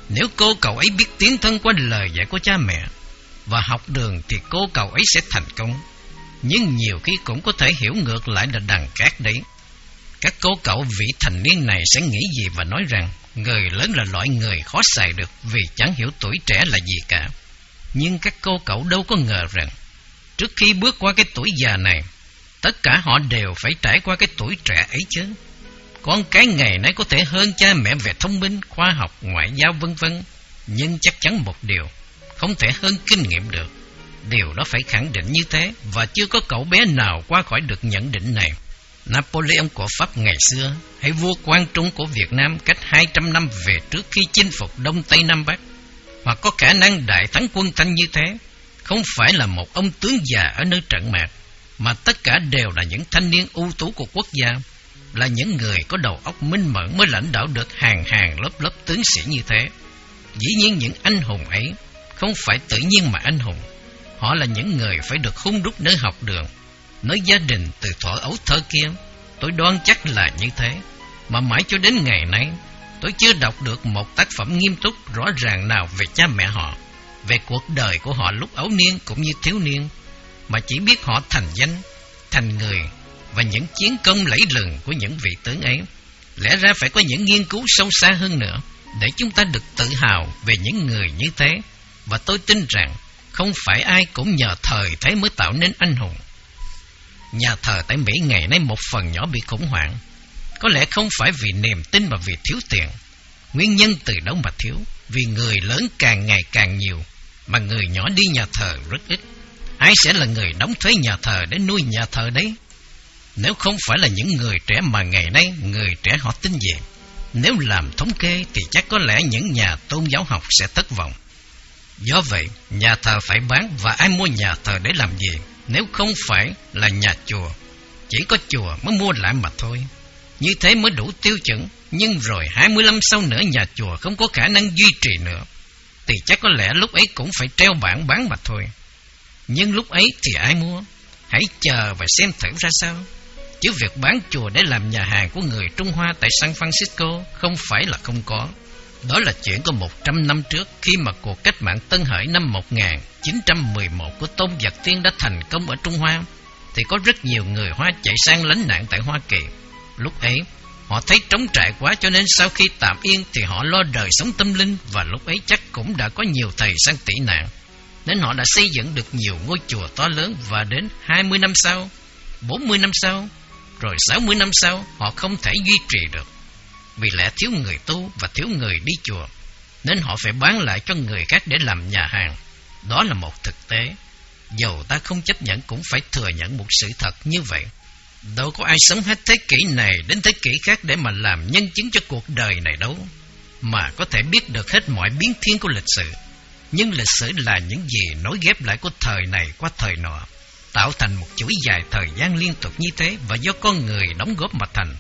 Speaker 1: Nếu cô cậu ấy biết tiến thân qua lời dạy của cha mẹ và học đường thì cô cậu ấy sẽ thành công. Nhưng nhiều khi cũng có thể hiểu ngược lại là đằng khác đấy. Các cô cậu vị thành niên này sẽ nghĩ gì và nói rằng người lớn là loại người khó xài được vì chẳng hiểu tuổi trẻ là gì cả. Nhưng các cô cậu đâu có ngờ rằng trước khi bước qua cái tuổi già này, tất cả họ đều phải trải qua cái tuổi trẻ ấy chứ. Con cái ngày nay có thể hơn cha mẹ về thông minh, khoa học, ngoại giao vân vân, nhưng chắc chắn một điều, không thể hơn kinh nghiệm được. Điều đó phải khẳng định như thế, và chưa có cậu bé nào qua khỏi được nhận định này. Napoleon của Pháp ngày xưa, hay vua Quang Trung của Việt Nam cách hai trăm năm về trước khi chinh phục Đông Tây Nam Bắc, hoặc có khả năng đại thắng quân Thanh như thế, không phải là một ông tướng già ở nơi trận mạc, mà tất cả đều là những thanh niên ưu tú của quốc gia, là những người có đầu óc minh mẫn mới lãnh đạo được hàng hàng lớp lớp tướng sĩ như thế. Dĩ nhiên những anh hùng ấy không phải tự nhiên mà anh hùng. Họ là những người phải được hung đúc nơi học đường, nơi gia đình từ thuở ấu thơ kia. Tôi đoán chắc là như thế, mà mãi cho đến ngày nay tôi chưa đọc được một tác phẩm nghiêm túc rõ ràng nào về cha mẹ họ, về cuộc đời của họ lúc ấu niên cũng như thiếu niên, mà chỉ biết họ thành danh, thành người và những chiến công lẫy lừng của những vị tướng ấy. Lẽ ra phải có những nghiên cứu sâu xa hơn nữa để chúng ta được tự hào về những người như thế. Và tôi tin rằng không phải ai cũng nhờ thời thế mới tạo nên anh hùng. Nhà thờ tại Mỹ ngày nay một phần nhỏ bị khủng hoảng, có lẽ không phải vì niềm tin mà vì thiếu tiền. Nguyên nhân từ đâu mà thiếu? Vì người lớn càng ngày càng nhiều, mà người nhỏ đi nhà thờ rất ít. Ai sẽ là người đóng thuế nhà thờ để nuôi nhà thờ đấy? Nếu không phải là những người trẻ mà ngày nay người trẻ họ tin gì? Nếu làm thống kê thì chắc có lẽ những nhà tôn giáo học sẽ thất vọng. Do vậy, nhà thờ phải bán, và ai mua nhà thờ để làm gì nếu không phải là nhà chùa? Chỉ có chùa mới mua lại mà thôi. Như thế mới đủ tiêu chuẩn. Nhưng rồi hai mươi năm sau nữa nhà chùa không có khả năng duy trì nữa, thì chắc có lẽ lúc ấy cũng phải treo bảng bán mà thôi. Nhưng lúc ấy thì ai mua? Hãy chờ và xem thử ra sao. Chứ việc bán chùa để làm nhà hàng của người Trung Hoa tại San Francisco không phải là không có. Đó là chuyện của một trăm năm trước, khi mà cuộc cách mạng Tân Hợi năm một nghìn chín trăm mười một của Tôn Vật Tiên đã thành công ở Trung Hoa, thì có rất nhiều người Hoa chạy sang lánh nạn tại Hoa Kỳ. Lúc ấy, họ thấy trống trải quá, cho nên sau khi tạm yên thì họ lo đời sống tâm linh, và lúc ấy chắc cũng đã có nhiều thầy sang tị nạn, nên họ đã xây dựng được nhiều ngôi chùa to lớn. Và đến hai mươi năm sau, bốn mươi năm sau, rồi sáu mươi năm sau, họ không thể duy trì được. Vì lẽ thiếu người tu và thiếu người đi chùa, nên họ phải bán lại cho người khác để làm nhà hàng. Đó là một thực tế. Dầu ta không chấp nhận cũng phải thừa nhận một sự thật như vậy. Đâu có ai sống hết thế kỷ này đến thế kỷ khác để mà làm nhân chứng cho cuộc đời này đâu, mà có thể biết được hết mọi biến thiên của lịch sử. Nhưng lịch sử là những gì nối ghép lại của thời này qua thời nọ, tạo thành một chuỗi dài thời gian liên tục như thế, và do con người đóng góp mà thành.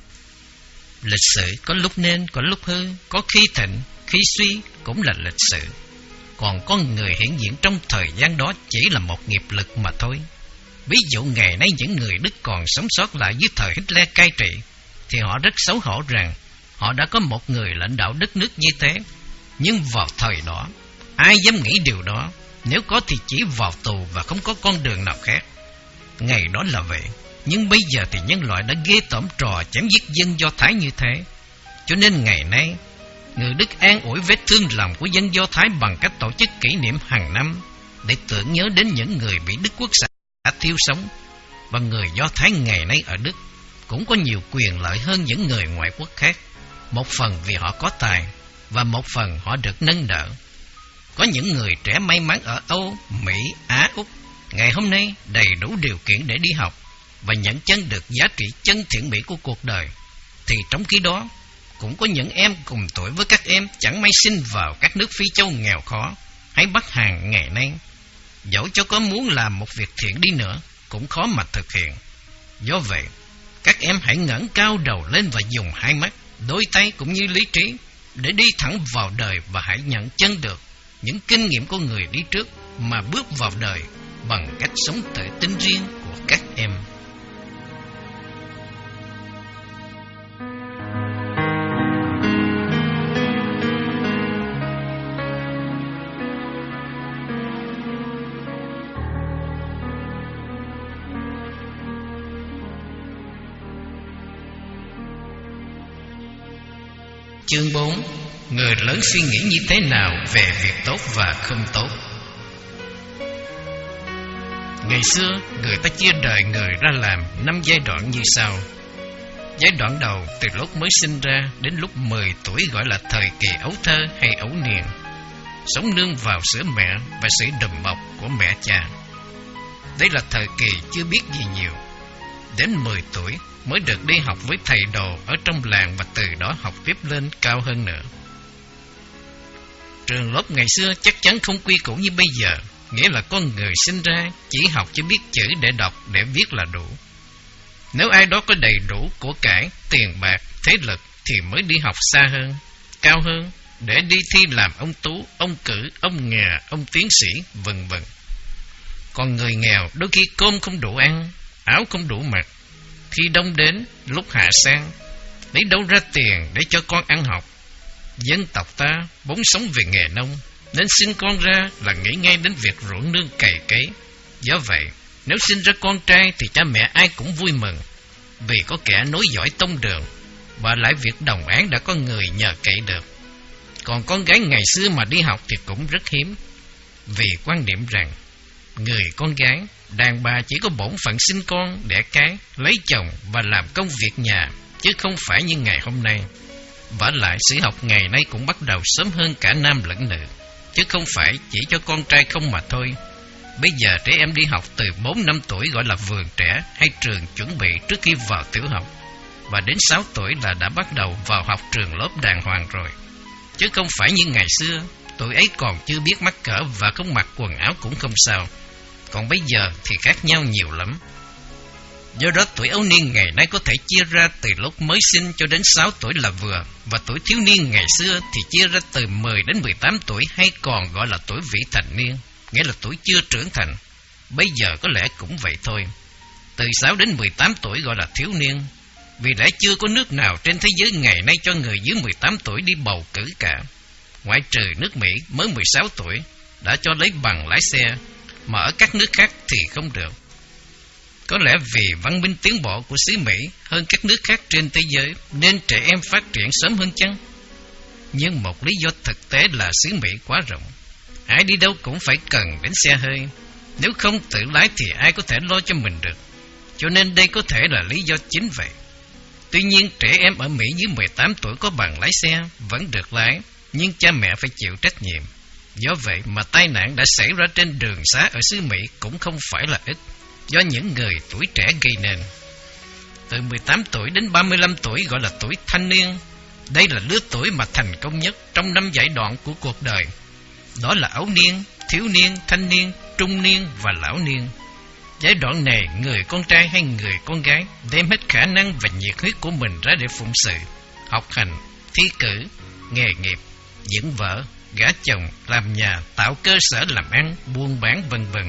Speaker 1: Lịch sử có lúc nên, có lúc hư, có khi thịnh, khi suy, cũng là lịch sử. Còn con người hiện diện trong thời gian đó chỉ là một nghiệp lực mà thôi. Ví dụ ngày nay những người Đức còn sống sót lại dưới thời Hitler cai trị, thì họ rất xấu hổ rằng họ đã có một người lãnh đạo đất nước như thế. Nhưng vào thời đó, ai dám nghĩ điều đó? Nếu có thì chỉ vào tù và không có con đường nào khác. Ngày đó là vậy. Nhưng bây giờ thì nhân loại đã ghê tởm trò chém giết dân Do Thái như thế. Cho nên ngày nay, người Đức an ủi vết thương lòng của dân Do Thái bằng cách tổ chức kỷ niệm hàng năm, để tưởng nhớ đến những người bị Đức Quốc xã đã thiêu sống. Và người Do Thái ngày nay ở Đức cũng có nhiều quyền lợi hơn những người ngoại quốc khác. Một phần vì họ có tài, và một phần họ được nâng đỡ. Có những người trẻ may mắn ở Âu, Mỹ, Á, Úc ngày hôm nay đầy đủ điều kiện để đi học và nhận chân được giá trị chân thiện mỹ của cuộc đời. Thì trong khi đó, cũng có những em cùng tuổi với các em chẳng may sinh vào các nước Phi Châu nghèo khó hay Bắc Hàn ngày nay. Dẫu cho có muốn làm một việc thiện đi nữa, cũng khó mà thực hiện. Do vậy, các em hãy ngẩng cao đầu lên và dùng hai mắt, đôi tay cũng như lý trí để đi thẳng vào đời, và hãy nhận chân được những kinh nghiệm của người đi trước mà bước vào đời bằng cách sống tự tin riêng của các em. Chương bốn. Người lớn suy nghĩ như thế nào về việc tốt và không tốt? Ngày xưa, người ta chia đời người ra làm năm giai đoạn như sau. Giai đoạn đầu từ lúc mới sinh ra đến lúc mười tuổi gọi là thời kỳ ấu thơ hay ấu niên, sống nương vào sữa mẹ và sự đùm bọc của mẹ cha. Đây là thời kỳ chưa biết gì nhiều. Đến mười tuổi mới được đi học với thầy đồ ở trong làng và từ đó học tiếp lên cao hơn nữa. Trường lớp ngày xưa chắc chắn không quy củ như bây giờ, nghĩa là con người sinh ra chỉ học chỉ biết chữ để đọc, để viết là đủ. Nếu ai đó có đầy đủ của cải, tiền bạc, thế lực thì mới đi học xa hơn, cao hơn, để đi thi làm ông tú, ông cử, ông nghè, ông tiến sĩ, vân vân. Còn người nghèo đôi khi cơm không đủ ăn, áo không đủ mặc. Khi đông đến, lúc hạ sang, lấy đâu ra tiền để cho con ăn học? Dân tộc ta vốn sống về nghề nông, nên sinh con ra là nghĩ ngay đến việc ruộng nương cày cấy. Do vậy, nếu sinh ra con trai thì cha mẹ ai cũng vui mừng, vì có kẻ nối dõi tông đường, và lại việc đồng áng đã có người nhờ cậy được. Còn con gái ngày xưa mà đi học thì cũng rất hiếm, vì quan niệm rằng người con gái, đàn bà chỉ có bổn phận sinh con, đẻ cái, lấy chồng và làm công việc nhà, chứ không phải như ngày hôm nay. Vả lại sử học ngày nay cũng bắt đầu sớm hơn cả nam lẫn nữ, chứ không phải chỉ cho con trai không mà thôi. Bây giờ trẻ em đi học từ bốn năm tuổi gọi là vườn trẻ hay trường chuẩn bị trước khi vào tiểu học, và đến sáu tuổi là đã bắt đầu vào học trường lớp đàng hoàng rồi. Chứ không phải như ngày xưa, tuổi ấy còn chưa biết mắc cỡ và không mặc quần áo cũng không sao. Còn bây giờ thì khác nhau nhiều lắm. Do đó tuổi ấu niên ngày nay có thể chia ra từ lúc mới sinh cho đến sáu tuổi là vừa, và tuổi thiếu niên ngày xưa thì chia ra từ mười đến mười tám tuổi, hay còn gọi là tuổi vị thành niên, nghĩa là tuổi chưa trưởng thành. Bây giờ có lẽ cũng vậy thôi. Từ sáu đến mười tám tuổi gọi là thiếu niên, vì lẽ chưa có nước nào trên thế giới ngày nay cho người dưới mười tám tuổi đi bầu cử cả. Ngoại trừ nước Mỹ mới mười sáu tuổi đã cho lấy bằng lái xe, mà ở các nước khác thì không được. Có lẽ vì văn minh tiến bộ của xứ Mỹ hơn các nước khác trên thế giới nên trẻ em phát triển sớm hơn chăng? Nhưng một lý do thực tế là xứ Mỹ quá rộng, ai đi đâu cũng phải cần đến xe hơi. Nếu không tự lái thì ai có thể lo cho mình được. Cho nên đây có thể là lý do chính vậy. Tuy nhiên trẻ em ở Mỹ dưới mười tám tuổi có bằng lái xe vẫn được lái, nhưng cha mẹ phải chịu trách nhiệm. Do vậy mà tai nạn đã xảy ra trên đường xá ở xứ Mỹ cũng không phải là ít, do những người tuổi trẻ gây nên. Từ mười tám tuổi đến ba mươi lăm tuổi gọi là tuổi thanh niên. Đây là lứa tuổi mà thành công nhất trong năm giai đoạn của cuộc đời. Đó là ấu niên, thiếu niên, thanh niên, trung niên và lão niên. Giai đoạn này, người con trai hay người con gái đem hết khả năng và nhiệt huyết của mình ra để phụng sự, học hành, thi cử, nghề nghiệp, dưỡng vợ, gả chồng, làm nhà, tạo cơ sở làm ăn, buôn bán vân vân.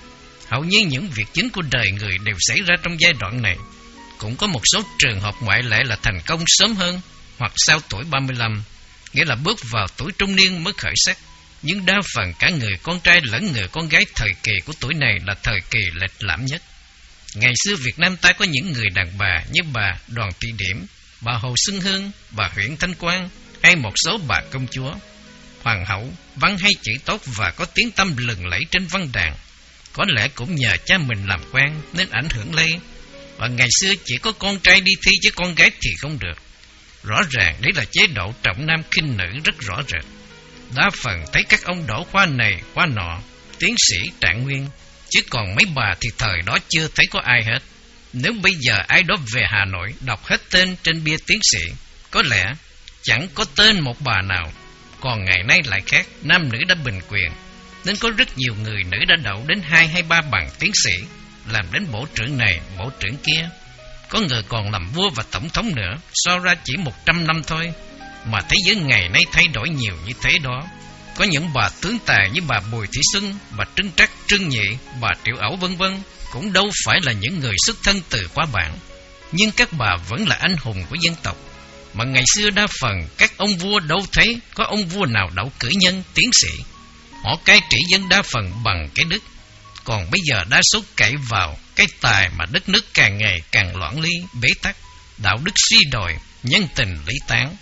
Speaker 1: Hầu như những việc chính của đời người đều xảy ra trong giai đoạn này. Cũng có một số trường hợp ngoại lệ là thành công sớm hơn hoặc sau tuổi ba mươi lăm, nghĩa là bước vào tuổi trung niên mới khởi sắc. Nhưng đa phần cả người con trai lẫn người con gái thời kỳ của tuổi này là thời kỳ lệch lãm nhất. Ngày xưa Việt Nam ta có những người đàn bà như bà Đoàn Thị Điểm, bà Hồ Xuân Hương, bà Huyện Thanh Quang, hay một số bà công chúa, hoàng hậu, văn hay chữ tốt và có tiếng tăm lừng lẫy trên văn đàn. Có lẽ cũng nhờ cha mình làm quan nên ảnh hưởng lây. Và ngày xưa chỉ có con trai đi thi chứ con gái thì không được. Rõ ràng đấy là chế độ trọng nam khinh nữ rất rõ rệt. Đa phần thấy các ông đỗ khoa này khoa nọ, tiến sĩ trạng nguyên, chứ còn mấy bà thì thời đó chưa thấy có ai hết. Nếu bây giờ ai đó về Hà Nội đọc hết tên trên bia tiến sĩ, có lẽ chẳng có tên một bà nào. Còn ngày nay lại khác, nam nữ đã bình quyền, nên có rất nhiều người nữ đã đậu đến hai hay ba bằng tiến sĩ, làm đến bộ trưởng này, bộ trưởng kia. Có người còn làm vua và tổng thống nữa, so ra chỉ một trăm năm thôi. Mà thế giới ngày nay thay đổi nhiều như thế đó. Có những bà tướng tài như bà Bùi Thị Xuân, bà Trưng Trắc, Trưng Nhị, bà Triệu Ẩu vân vân, cũng đâu phải là những người xuất thân từ quá bản. Nhưng các bà vẫn là anh hùng của dân tộc. Mà ngày xưa đa phần các ông vua đâu thấy có ông vua nào đậu cử nhân, tiến sĩ. Họ cai trị dân đa phần bằng cái đức. Còn bây giờ đa số cậy vào cái tài mà đất nước càng ngày càng loạn ly, bế tắc, đạo đức suy đồi, nhân tình lý tán.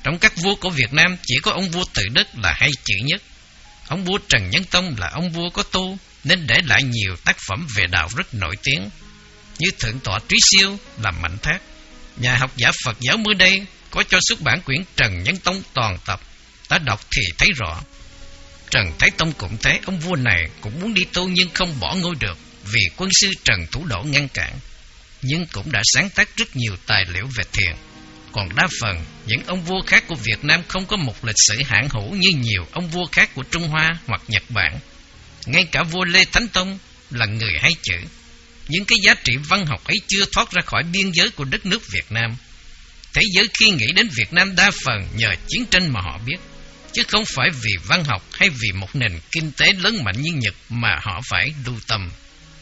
Speaker 1: Trong các vua của Việt Nam, chỉ có ông vua Tự Đức là hay chữ nhất. Ông vua Trần Nhân Tông là ông vua có tu, nên để lại nhiều tác phẩm về đạo rất nổi tiếng, như Thượng tọa Trí Siêu là Mạnh Thác. Nhà học giả Phật giáo mới đây có cho xuất bản quyển Trần Nhân Tông toàn tập, ta đọc thì thấy rõ. Trần Thái Tông cũng thế, ông vua này cũng muốn đi tu nhưng không bỏ ngôi được, vì quân sư Trần Thủ Độ ngăn cản. Nhưng cũng đã sáng tác rất nhiều tài liệu về thiền. Còn đa phần, những ông vua khác của Việt Nam không có một lịch sử hãn hữu như nhiều ông vua khác của Trung Hoa hoặc Nhật Bản. Ngay cả vua Lê Thánh Tông là người hay chữ, nhưng cái giá trị văn học ấy chưa thoát ra khỏi biên giới của đất nước Việt Nam. Thế giới khi nghĩ đến Việt Nam đa phần nhờ chiến tranh mà họ biết, chứ không phải vì văn học hay vì một nền kinh tế lớn mạnh như Nhật mà họ phải lưu tâm.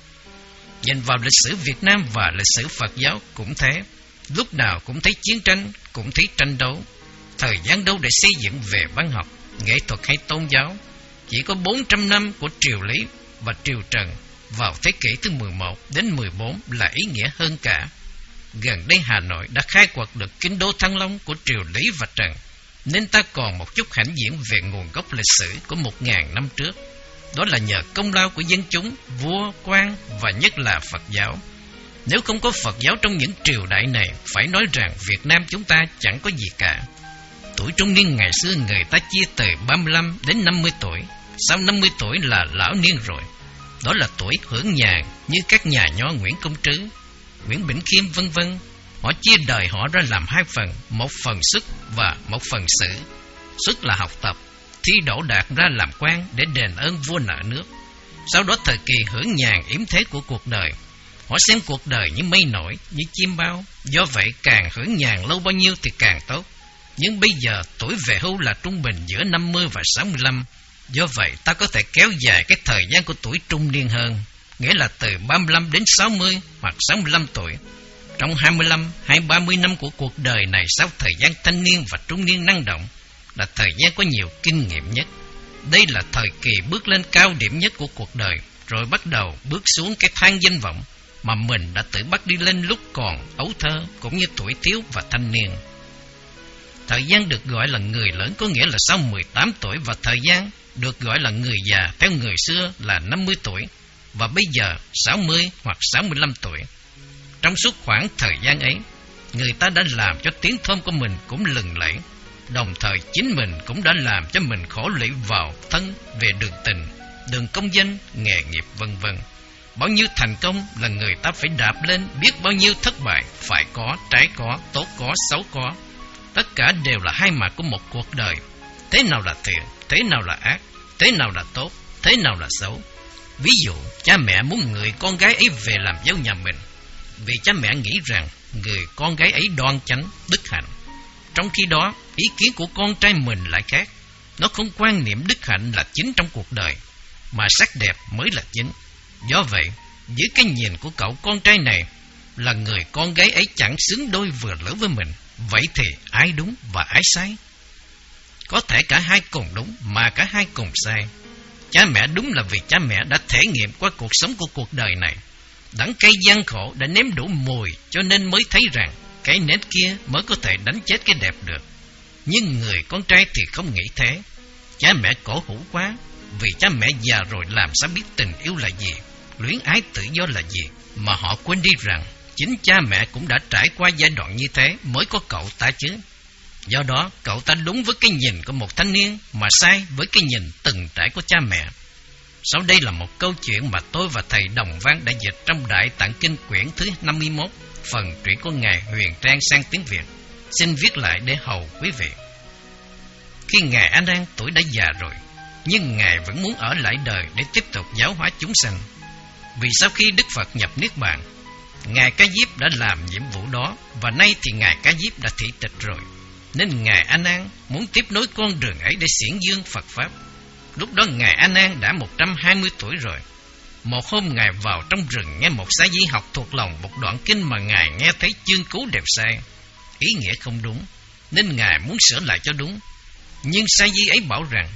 Speaker 1: Nhìn vào lịch sử Việt Nam và lịch sử Phật giáo cũng thế, lúc nào cũng thấy chiến tranh, cũng thấy tranh đấu. Thời gian đâu để xây dựng về văn học, nghệ thuật hay tôn giáo. Chỉ có bốn trăm năm của triều Lý và triều Trần vào thế kỷ thứ mười một đến mười bốn là ý nghĩa hơn cả. Gần đây Hà Nội đã khai quật được kinh đô Thăng Long của triều Lý và Trần, nên ta còn một chút hãnh diện về nguồn gốc lịch sử của một ngàn năm trước. Đó là nhờ công lao của dân chúng, vua, quan và nhất là Phật giáo. Nếu không có Phật giáo trong những triều đại này, phải nói rằng Việt Nam chúng ta chẳng có gì cả. Tuổi trung niên ngày xưa người ta chia từ ba mươi lăm đến năm mươi tuổi, sau năm mươi tuổi là lão niên rồi. Đó là tuổi hưởng nhàn như các nhà nho Nguyễn Công Trứ, Nguyễn Bỉnh Khiêm vân vân. Họ chia đời họ ra làm hai phần, một phần xuất và một phần sử. Xuất là học tập, thi đỗ đạt ra làm quan để đền ơn vua nợ nước. Sau đó thời kỳ hưởng nhàn yếm thế của cuộc đời, họ xem cuộc đời như mây nổi, như chim bao. Do vậy càng hưởng nhàn lâu bao nhiêu thì càng tốt. Nhưng bây giờ tuổi về hưu là trung bình giữa năm mươi và sáu mươi lăm. Do vậy ta có thể kéo dài cái thời gian của tuổi trung niên hơn, nghĩa là từ ba mươi lăm đến sáu mươi hoặc sáu mươi lăm tuổi. Trong hai mươi lăm hay ba mươi năm của cuộc đời này, sau thời gian thanh niên và trung niên năng động, là thời gian có nhiều kinh nghiệm nhất. Đây là thời kỳ bước lên cao điểm nhất của cuộc đời, rồi bắt đầu bước xuống cái thang danh vọng mà mình đã tự bắt đi lên lúc còn ấu thơ, cũng như tuổi thiếu và thanh niên. Thời gian được gọi là người lớn có nghĩa là sau mười tám tuổi, và thời gian được gọi là người già theo người xưa là năm mươi tuổi, và bây giờ sáu mươi hoặc sáu mươi lăm tuổi. Trong suốt khoảng thời gian ấy, người ta đã làm cho tiếng thơm của mình cũng lừng lẫy, đồng thời chính mình cũng đã làm cho mình khổ lụy vào thân về đường tình, đường công danh, nghề nghiệp vân vân. Bao nhiêu thành công là người ta phải đạp lên, biết bao nhiêu thất bại, phải có, trái có, tốt có, xấu có. Tất cả đều là hai mặt của một cuộc đời. Thế nào là thiện, thế nào là ác, thế nào là tốt, thế nào là xấu. Ví dụ, cha mẹ muốn người con gái ấy về làm dâu nhà mình, vì cha mẹ nghĩ rằng người con gái ấy đoan chánh, đức hạnh. Trong khi đó, ý kiến của con trai mình lại khác. Nó không quan niệm đức hạnh là chính trong cuộc đời, mà sắc đẹp mới là chính. Do vậy, dưới cái nhìn của cậu con trai này, là người con gái ấy chẳng xứng đôi vừa lứa với mình. Vậy thì ai đúng và ai sai? Có thể cả hai cùng đúng mà cả hai cùng sai. Cha mẹ đúng là vì cha mẹ đã thể nghiệm qua cuộc sống của cuộc đời này. Đắng cay gian khổ đã nếm đủ mùi, cho nên mới thấy rằng cái nết kia mới có thể đánh chết cái đẹp được. Nhưng người con trai thì không nghĩ thế. Cha mẹ cổ hủ quá, vì cha mẹ già rồi làm sao biết tình yêu là gì, luyến ái tự do là gì, mà họ quên đi rằng chính cha mẹ cũng đã trải qua giai đoạn như thế mới có cậu ta chứ. Do đó, cậu ta đúng với cái nhìn của một thanh niên, mà sai với cái nhìn từng trải của cha mẹ. Sau đây là một câu chuyện mà tôi và thầy Đồng Văn đã dịch trong Đại Tạng Kinh quyển thứ năm mươi mốt, phần truyện của Ngài Huyền Trang sang tiếng Việt. Xin viết lại để hầu quý vị. Khi Ngài A Nan tuổi đã già rồi, nhưng Ngài vẫn muốn ở lại đời để tiếp tục giáo hóa chúng sanh. Vì sau khi Đức Phật nhập Niết Bàn, Ngài Ca Diếp đã làm nhiệm vụ đó, và nay thì Ngài Ca Diếp đã thị tịch rồi, nên Ngài A Nan muốn tiếp nối con đường ấy để xiển dương Phật Pháp. Lúc đó Ngài A Nan đã một trăm hai mươi tuổi rồi. Một hôm Ngài vào trong rừng nghe một sa di học thuộc lòng một đoạn kinh mà Ngài nghe thấy chương cứu đều sai, ý nghĩa không đúng, nên Ngài muốn sửa lại cho đúng. Nhưng sa di ấy bảo rằng: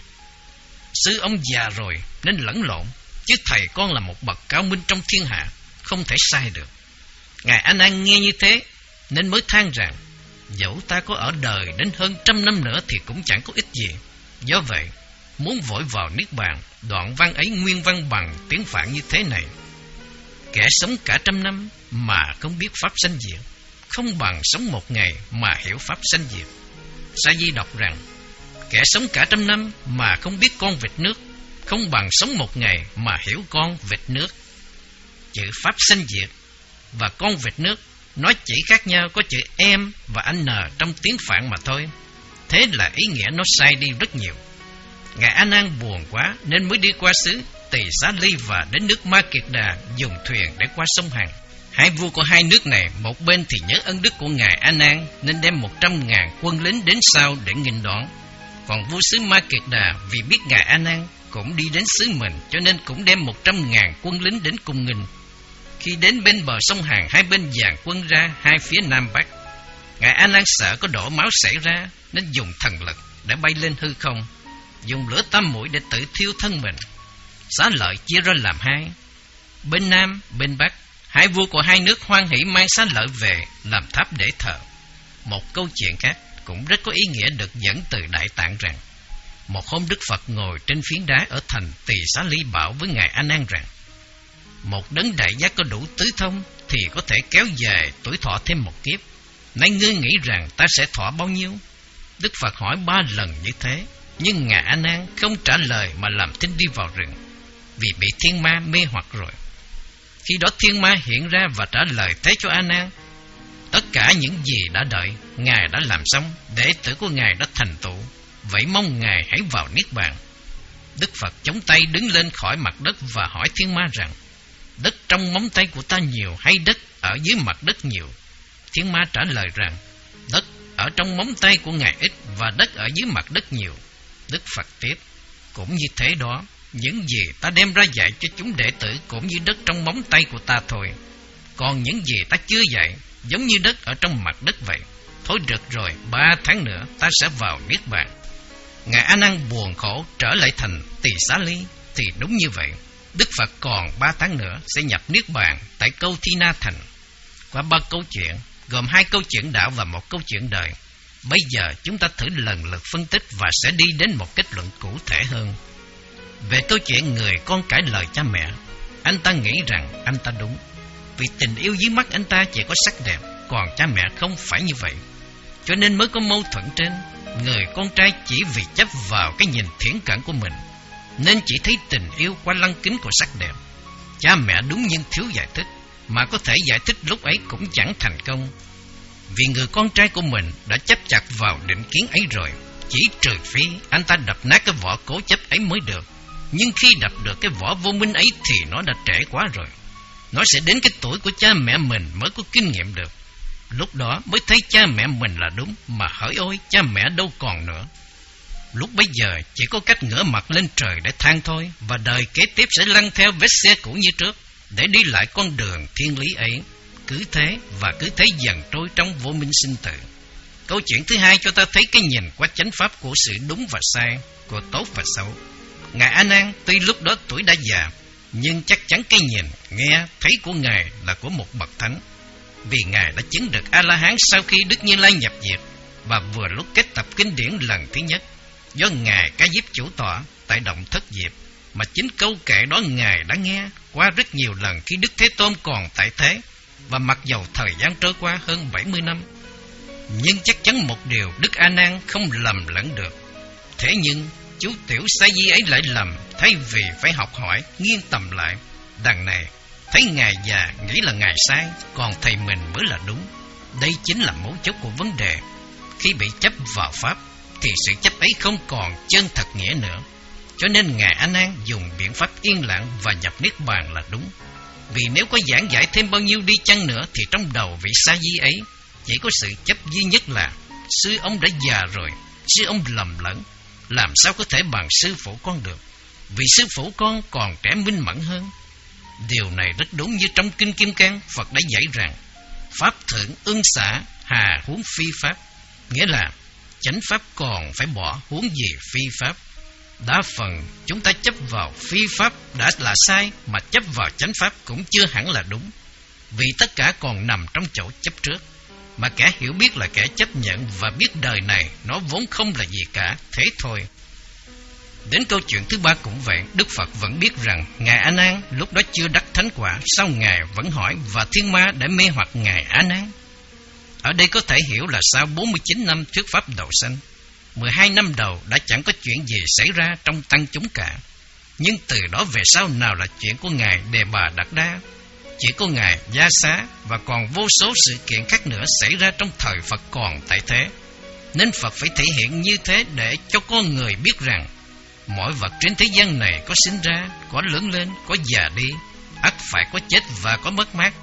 Speaker 1: sư ông già rồi nên lẫn lộn, chứ thầy con là một bậc cao minh trong thiên hạ, không thể sai được. Ngài A Nan nghe như thế nên mới than rằng: dẫu ta có ở đời đến hơn trăm năm nữa thì cũng chẳng có ích gì. Do vậy, muốn vội vào niết bàn, đoạn văn ấy nguyên văn bằng tiếng Phạn như thế này: kẻ sống cả trăm năm mà không biết pháp sanh diệt, không bằng sống một ngày mà hiểu pháp sanh diệt. Sa Di đọc rằng: kẻ sống cả trăm năm mà không biết con vịt nước, không bằng sống một ngày mà hiểu con vịt nước. Chữ pháp sanh diệt và con vịt nước nói chỉ khác nhau có chữ em và anh n trong tiếng Phạn mà thôi. Thế là ý nghĩa nó sai đi rất nhiều. Ngài A Nan buồn quá nên mới đi qua xứ Tỳ Xá Ly và đến nước Ma Kiệt Đà dùng thuyền để qua sông Hằng. Hai vua của hai nước này, một bên thì nhớ ân đức của ngài A Nan nên đem một trăm ngàn quân lính đến sau để nghênh đón. Còn vua xứ Ma Kiệt Đà vì biết ngài A Nan cũng đi đến xứ mình, cho nên cũng đem một trăm ngàn quân lính đến cung nghênh. Khi đến bên bờ sông Hằng, hai bên dàn quân ra hai phía nam bắc. Ngài A Nan sợ có đổ máu xảy ra nên dùng thần lực để bay lên hư không, dùng lửa tam mũi để tự thiêu thân mình. Xá Lợi chia ra làm hai, bên nam bên bắc. Hai vua của hai nước hoan hỷ mang Xá Lợi về làm tháp để thờ. Một câu chuyện khác cũng rất có ý nghĩa được dẫn từ Đại Tạng rằng: một hôm Đức Phật ngồi trên phiến đá ở thành Tỳ Xá Ly bảo với ngài A Nan rằng: một đấng đại giác có đủ tứ thông thì có thể kéo dài tuổi thọ thêm một kiếp. Nay ngươi nghĩ rằng ta sẽ thọ bao nhiêu? Đức Phật hỏi ba lần như thế, nhưng ngài A Nan không trả lời mà làm thinh đi vào rừng, vì bị thiên ma mê hoặc rồi. Khi đó thiên ma hiện ra và trả lời thế cho A Nan: tất cả những gì đã đợi, ngài đã làm xong, đệ tử của ngài đã thành tựu, vậy mong ngài hãy vào niết bàn. Đức Phật chống tay đứng lên khỏi mặt đất và hỏi thiên ma rằng: đất trong móng tay của ta nhiều hay đất ở dưới mặt đất nhiều? Thiên ma trả lời rằng: đất ở trong móng tay của ngài ít và đất ở dưới mặt đất nhiều. Đức Phật tiếp: cũng như thế đó, những gì ta đem ra dạy cho chúng đệ tử cũng như đất trong móng tay của ta thôi. Còn những gì ta chưa dạy giống như đất ở trong mặt đất vậy. Thôi được rồi, ba tháng nữa ta sẽ vào niết bàn. Ngài A Nan buồn khổ trở lại thành Tỳ Xá Ly. Thì đúng như vậy, Đức Phật còn ba tháng nữa sẽ nhập niết bàn tại Câu Thi Na Thành. Qua ba câu chuyện, gồm hai câu chuyện đạo và một câu chuyện đời, bây giờ chúng ta thử lần lượt phân tích và sẽ đi đến một kết luận cụ thể hơn. Về câu chuyện người con cãi lời cha mẹ, anh ta nghĩ rằng anh ta đúng, vì tình yêu dưới mắt anh ta chỉ có sắc đẹp, còn cha mẹ không phải như vậy, cho nên mới có mâu thuẫn trên. Người con trai chỉ vì chấp vào cái nhìn thiển cận của mình nên chỉ thấy tình yêu qua lăng kính của sắc đẹp. Cha mẹ đúng nhưng thiếu giải thích, mà có thể giải thích lúc ấy cũng chẳng thành công, vì người con trai của mình đã chấp chặt vào định kiến ấy rồi. Chỉ trừ phi anh ta đập nát cái vỏ cố chấp ấy mới được. Nhưng khi đập được cái vỏ vô minh ấy thì nó đã trễ quá rồi. Nó sẽ đến cái tuổi của cha mẹ mình mới có kinh nghiệm được. Lúc đó mới thấy cha mẹ mình là đúng, mà hỡi ôi, cha mẹ đâu còn nữa. Lúc bấy giờ chỉ có cách ngửa mặt lên trời để than thôi, và đời kế tiếp sẽ lăn theo vết xe cũ như trước để đi lại con đường thiên lý ấy. Cứ thế và cứ thế dần trôi trong vô minh sinh tử. Câu chuyện thứ hai cho ta thấy cái nhìn qua chánh pháp của sự đúng và sai, của tốt và xấu. Ngài A Nan tuy lúc đó tuổi đã già, nhưng chắc chắn cái nhìn, nghe, thấy của ngài là của một bậc thánh, vì ngài đã chứng được A-la-hán sau khi Đức Như Lai nhập diệt, và vừa lúc kết tập kinh điển lần thứ nhất do ngài Ca Diếp chủ tọa tại động Thất Diệp, mà chính câu kệ đó ngài đã nghe qua rất nhiều lần khi Đức Thế Tôn còn tại thế, và mặc dầu thời gian trôi qua hơn bảy mươi năm. Nhưng chắc chắn một điều Đức A Nan không lầm lẫn được. Thế nhưng chú tiểu Sa Di ấy lại lầm, thay vì phải học hỏi nghiêng tầm lại. Đằng này thấy ngài già nghĩ là ngài sai, còn thầy mình mới là đúng. Đây chính là mấu chốt của vấn đề. Khi bị chấp vào pháp thì sự chấp ấy không còn chân thật nghĩa nữa. Cho nên ngài A Nan dùng biện pháp yên lặng và nhập niết bàn là đúng. Vì nếu có giảng giải thêm bao nhiêu đi chăng nữa thì trong đầu vị Sa Di ấy chỉ có sự chấp duy nhất là sư ông đã già rồi, sư ông lầm lẫn, làm sao có thể bằng sư phụ con được, vì sư phụ con còn trẻ minh mẫn hơn. Điều này rất đúng như trong Kinh Kim Cang, Phật đã dạy rằng pháp thượng ưng xả, hà huống phi pháp, nghĩa là chánh pháp còn phải bỏ, huống gì phi pháp. Đa phần chúng ta chấp vào phi pháp đã là sai, mà chấp vào chánh pháp cũng chưa hẳn là đúng, vì tất cả còn nằm trong chỗ chấp trước. mà kẻ hiểu biết là kẻ chấp nhận và biết đời này nó vốn không là gì cả, thế thôi. Đến câu chuyện thứ ba cũng vậy, Đức Phật vẫn biết rằng Ngài A Nan lúc đó chưa đắc thánh quả, sao Ngài vẫn hỏi và thiên ma đã mê hoặc Ngài A Nan? Ở đây có thể hiểu là sau bốn mươi chín năm thuyết pháp độ sanh, mười hai năm đầu đã chẳng có chuyện gì xảy ra trong tăng chúng cả. Nhưng từ đó về sau nào là chuyện của Ngài Đề Bà Đạt Đa, chuyện của Ngài Gia Xá, và còn vô số sự kiện khác nữa xảy ra trong thời Phật còn tại thế. Nên Phật phải thể hiện như thế để cho con người biết rằng mọi vật trên thế gian này có sinh ra, có lớn lên, có già đi, ắt phải có chết và có mất mát.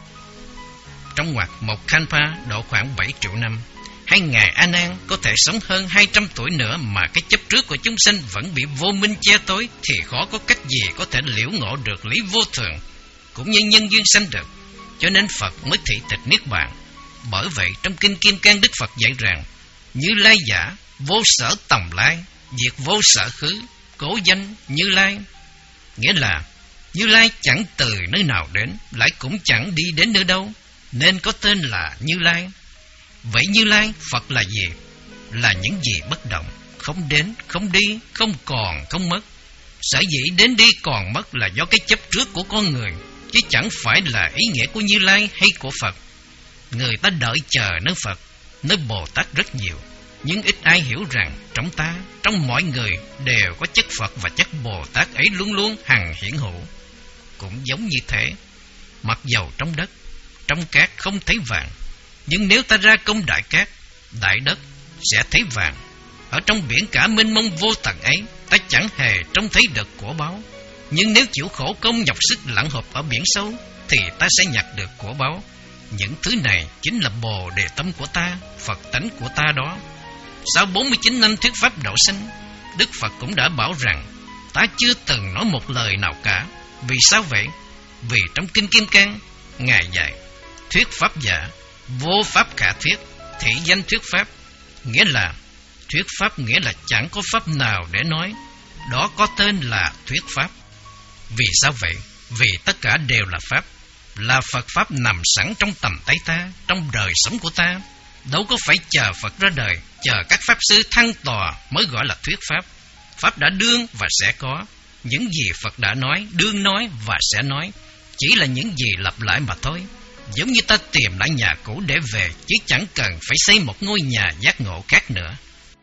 Speaker 1: Trong ngoặc một Kalpa độ khoảng bảy triệu năm, hay Ngài A Nan có thể sống hơn hai trăm tuổi nữa mà cái chấp trước của chúng sanh vẫn bị vô minh che tối, thì khó có cách gì có thể liễu ngộ được lý vô thường cũng như nhân duyên sanh được. Cho nên Phật mới thị tịch niết bàn. Bởi vậy trong Kinh Kim Cang, Đức Phật dạy rằng Như Lai giả, vô sở tòng lai, diệt vô sở khứ, cố danh Như Lai. Nghĩa là Như Lai chẳng từ nơi nào đến, lại cũng chẳng đi đến nơi đâu, nên có tên là Như Lai. Vậy Như Lai Phật là gì? Là những gì bất động, không đến, không đi, không còn, không mất. Sở dĩ đến đi còn mất là do cái chấp trước của con người, chứ chẳng phải là ý nghĩa của Như Lai hay của Phật. Người ta đợi chờ nơi Phật, nơi Bồ Tát rất nhiều, nhưng ít ai hiểu rằng trong ta, trong mọi người đều có chất Phật và chất Bồ Tát ấy luôn luôn hằng hiển hữu. Cũng giống như thế, mặc dầu trong đất, trong cát không thấy vàng, nhưng nếu ta ra công đại cát, đại đất sẽ thấy vàng. Ở trong biển cả mênh mông vô tận ấy, ta chẳng hề trông thấy được của báu. Nhưng nếu chịu khổ công nhọc sức lặn hộp ở biển sâu, thì ta sẽ nhặt được của báu. Những thứ này chính là Bồ Đề tâm của ta, Phật tánh của ta đó. Sau bốn mươi chín năm thuyết pháp độ sanh, Đức Phật cũng đã bảo rằng ta chưa từng nói một lời nào cả. Vì sao vậy? Vì trong Kinh Kim Cang, Ngài dạy thuyết pháp giả, vô pháp khả thuyết, thị danh thuyết pháp. Nghĩa là thuyết pháp nghĩa là chẳng có pháp nào để nói, đó có tên là thuyết pháp. Vì sao vậy? Vì tất cả đều là pháp, là Phật pháp nằm sẵn trong tầm tay ta, trong đời sống của ta. Đâu có phải chờ Phật ra đời, chờ các pháp sư thăng tòa mới gọi là thuyết pháp. Pháp đã đương và sẽ có. Những gì Phật đã nói, đương nói và sẽ nói, chỉ là những gì lặp lại mà thôi. Giống như ta tìm lại nhà cũ để về, chứ chẳng cần phải xây một ngôi nhà giác ngộ khác nữa.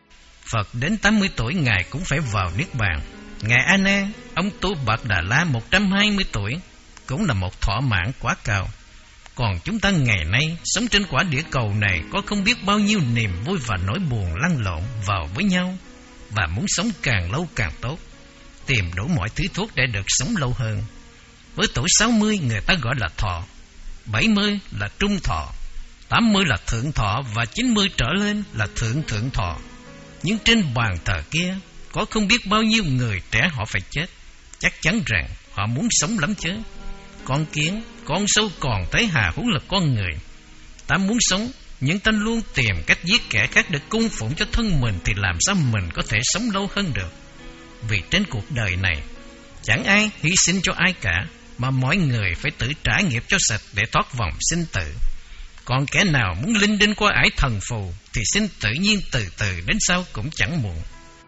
Speaker 1: Phật đến tám mươi tuổi Ngài cũng phải vào Niết Bàn. Ngài A Nan, ông Tu Bạt Đà La một trăm hai mươi tuổi, cũng là một thọ mạng quá cao. Còn chúng ta ngày nay sống trên quả địa cầu này có không biết bao nhiêu niềm vui và nỗi buồn lăn lộn vào với nhau, và muốn sống càng lâu càng tốt, tìm đủ mọi thứ thuốc để được sống lâu hơn. Với tuổi sáu mươi người ta gọi là thọ, bảy mươi là trung thọ, tám mươi là thượng thọ, và chín mươi trở lên là thượng thượng thọ. Nhưng trên bàn thờ kia có không biết bao nhiêu người trẻ họ phải chết. Chắc chắn rằng họ muốn sống lắm chứ. Con kiến, con sâu còn thấy hà huống là con người. Ta muốn sống, nhưng ta luôn tìm cách giết kẻ khác để cung phụng cho thân mình, thì làm sao mình có thể sống lâu hơn được? Vì trên cuộc đời này chẳng ai hy sinh cho ai cả, mà mọi người phải tự trả nghiệp cho sạch để thoát vòng sinh tử. Còn kẻ nào muốn linh đinh qua ải thần phù thì xin tự nhiên từ từ đến sau cũng chẳng muộn.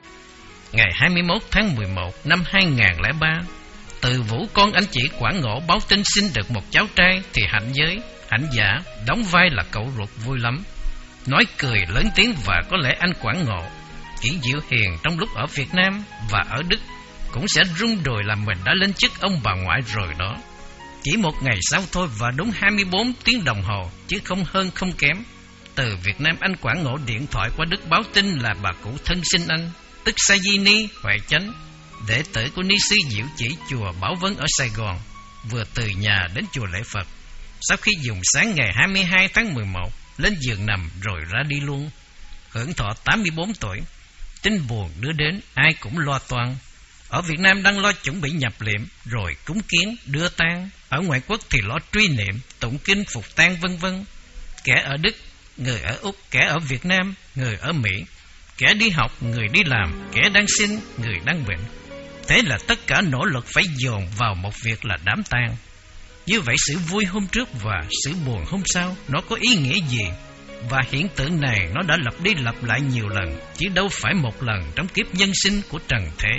Speaker 1: Ngày hai mươi mốt tháng mười một năm hai nghìn không trăm lẻ ba, Từ Vũ con anh chị Quảng Ngộ báo tin sinh được một cháu trai, thì hạnh giới, hạnh giả đóng vai là cậu ruột vui lắm, nói cười lớn tiếng. Và có lẽ anh Quảng Ngộ chỉ dịu hiền trong lúc ở Việt Nam và ở Đức cũng sẽ rung đùi là mình đã lên chức ông bà ngoại rồi đó. Chỉ một ngày sau thôi, và đúng hai mươi bốn tiếng đồng hồ, chứ không hơn không kém, từ Việt Nam anh Quảng Ngộ điện thoại qua Đức báo tin là bà cụ thân sinh anh, tức Sa Di Ni Huệ Chánh, đệ tử của ni sư Diệu Chỉ chùa Bảo Vân ở Sài Gòn, vừa từ nhà đến chùa lễ Phật. Sau khi dùng sáng ngày hai mươi hai tháng mười một, lên giường nằm rồi ra đi luôn, hưởng thọ tám mươi bốn tuổi. Tin buồn đưa đến, ai cũng lo toan. Ở Việt Nam đang lo chuẩn bị nhập liệm, rồi cúng kiến, đưa tang. Ở ngoại quốc thì lo truy niệm, tụng kinh, phục tang vân vân. Kẻ ở Đức, người ở Úc, kẻ ở Việt Nam, người ở Mỹ, kẻ đi học, người đi làm, kẻ đang sinh, người đang bệnh. Thế là tất cả nỗ lực phải dồn vào một việc là đám tang. Như vậy sự vui hôm trước và sự buồn hôm sau nó có ý nghĩa gì? Và hiện tượng này nó đã lặp đi lặp lại nhiều lần, chứ đâu phải một lần trong kiếp nhân sinh của trần thế.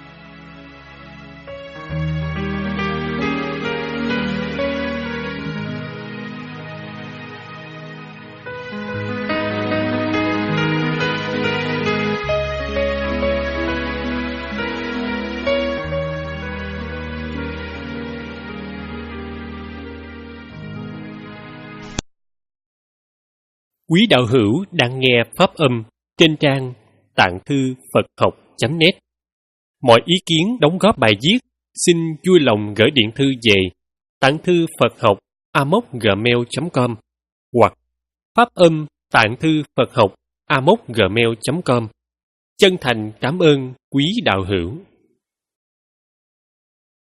Speaker 2: Quý đạo hữu đang nghe pháp âm trên trang tạng thư Phật học chấm net. Mọi ý kiến đóng góp bài viết xin vui lòng gửi điện thư về tạng thư Phật học a m o c gmail chấm com hoặc pháp âm tạng thư Phật học a m o c gmail chấm com. Chân thành cảm ơn quý đạo hữu.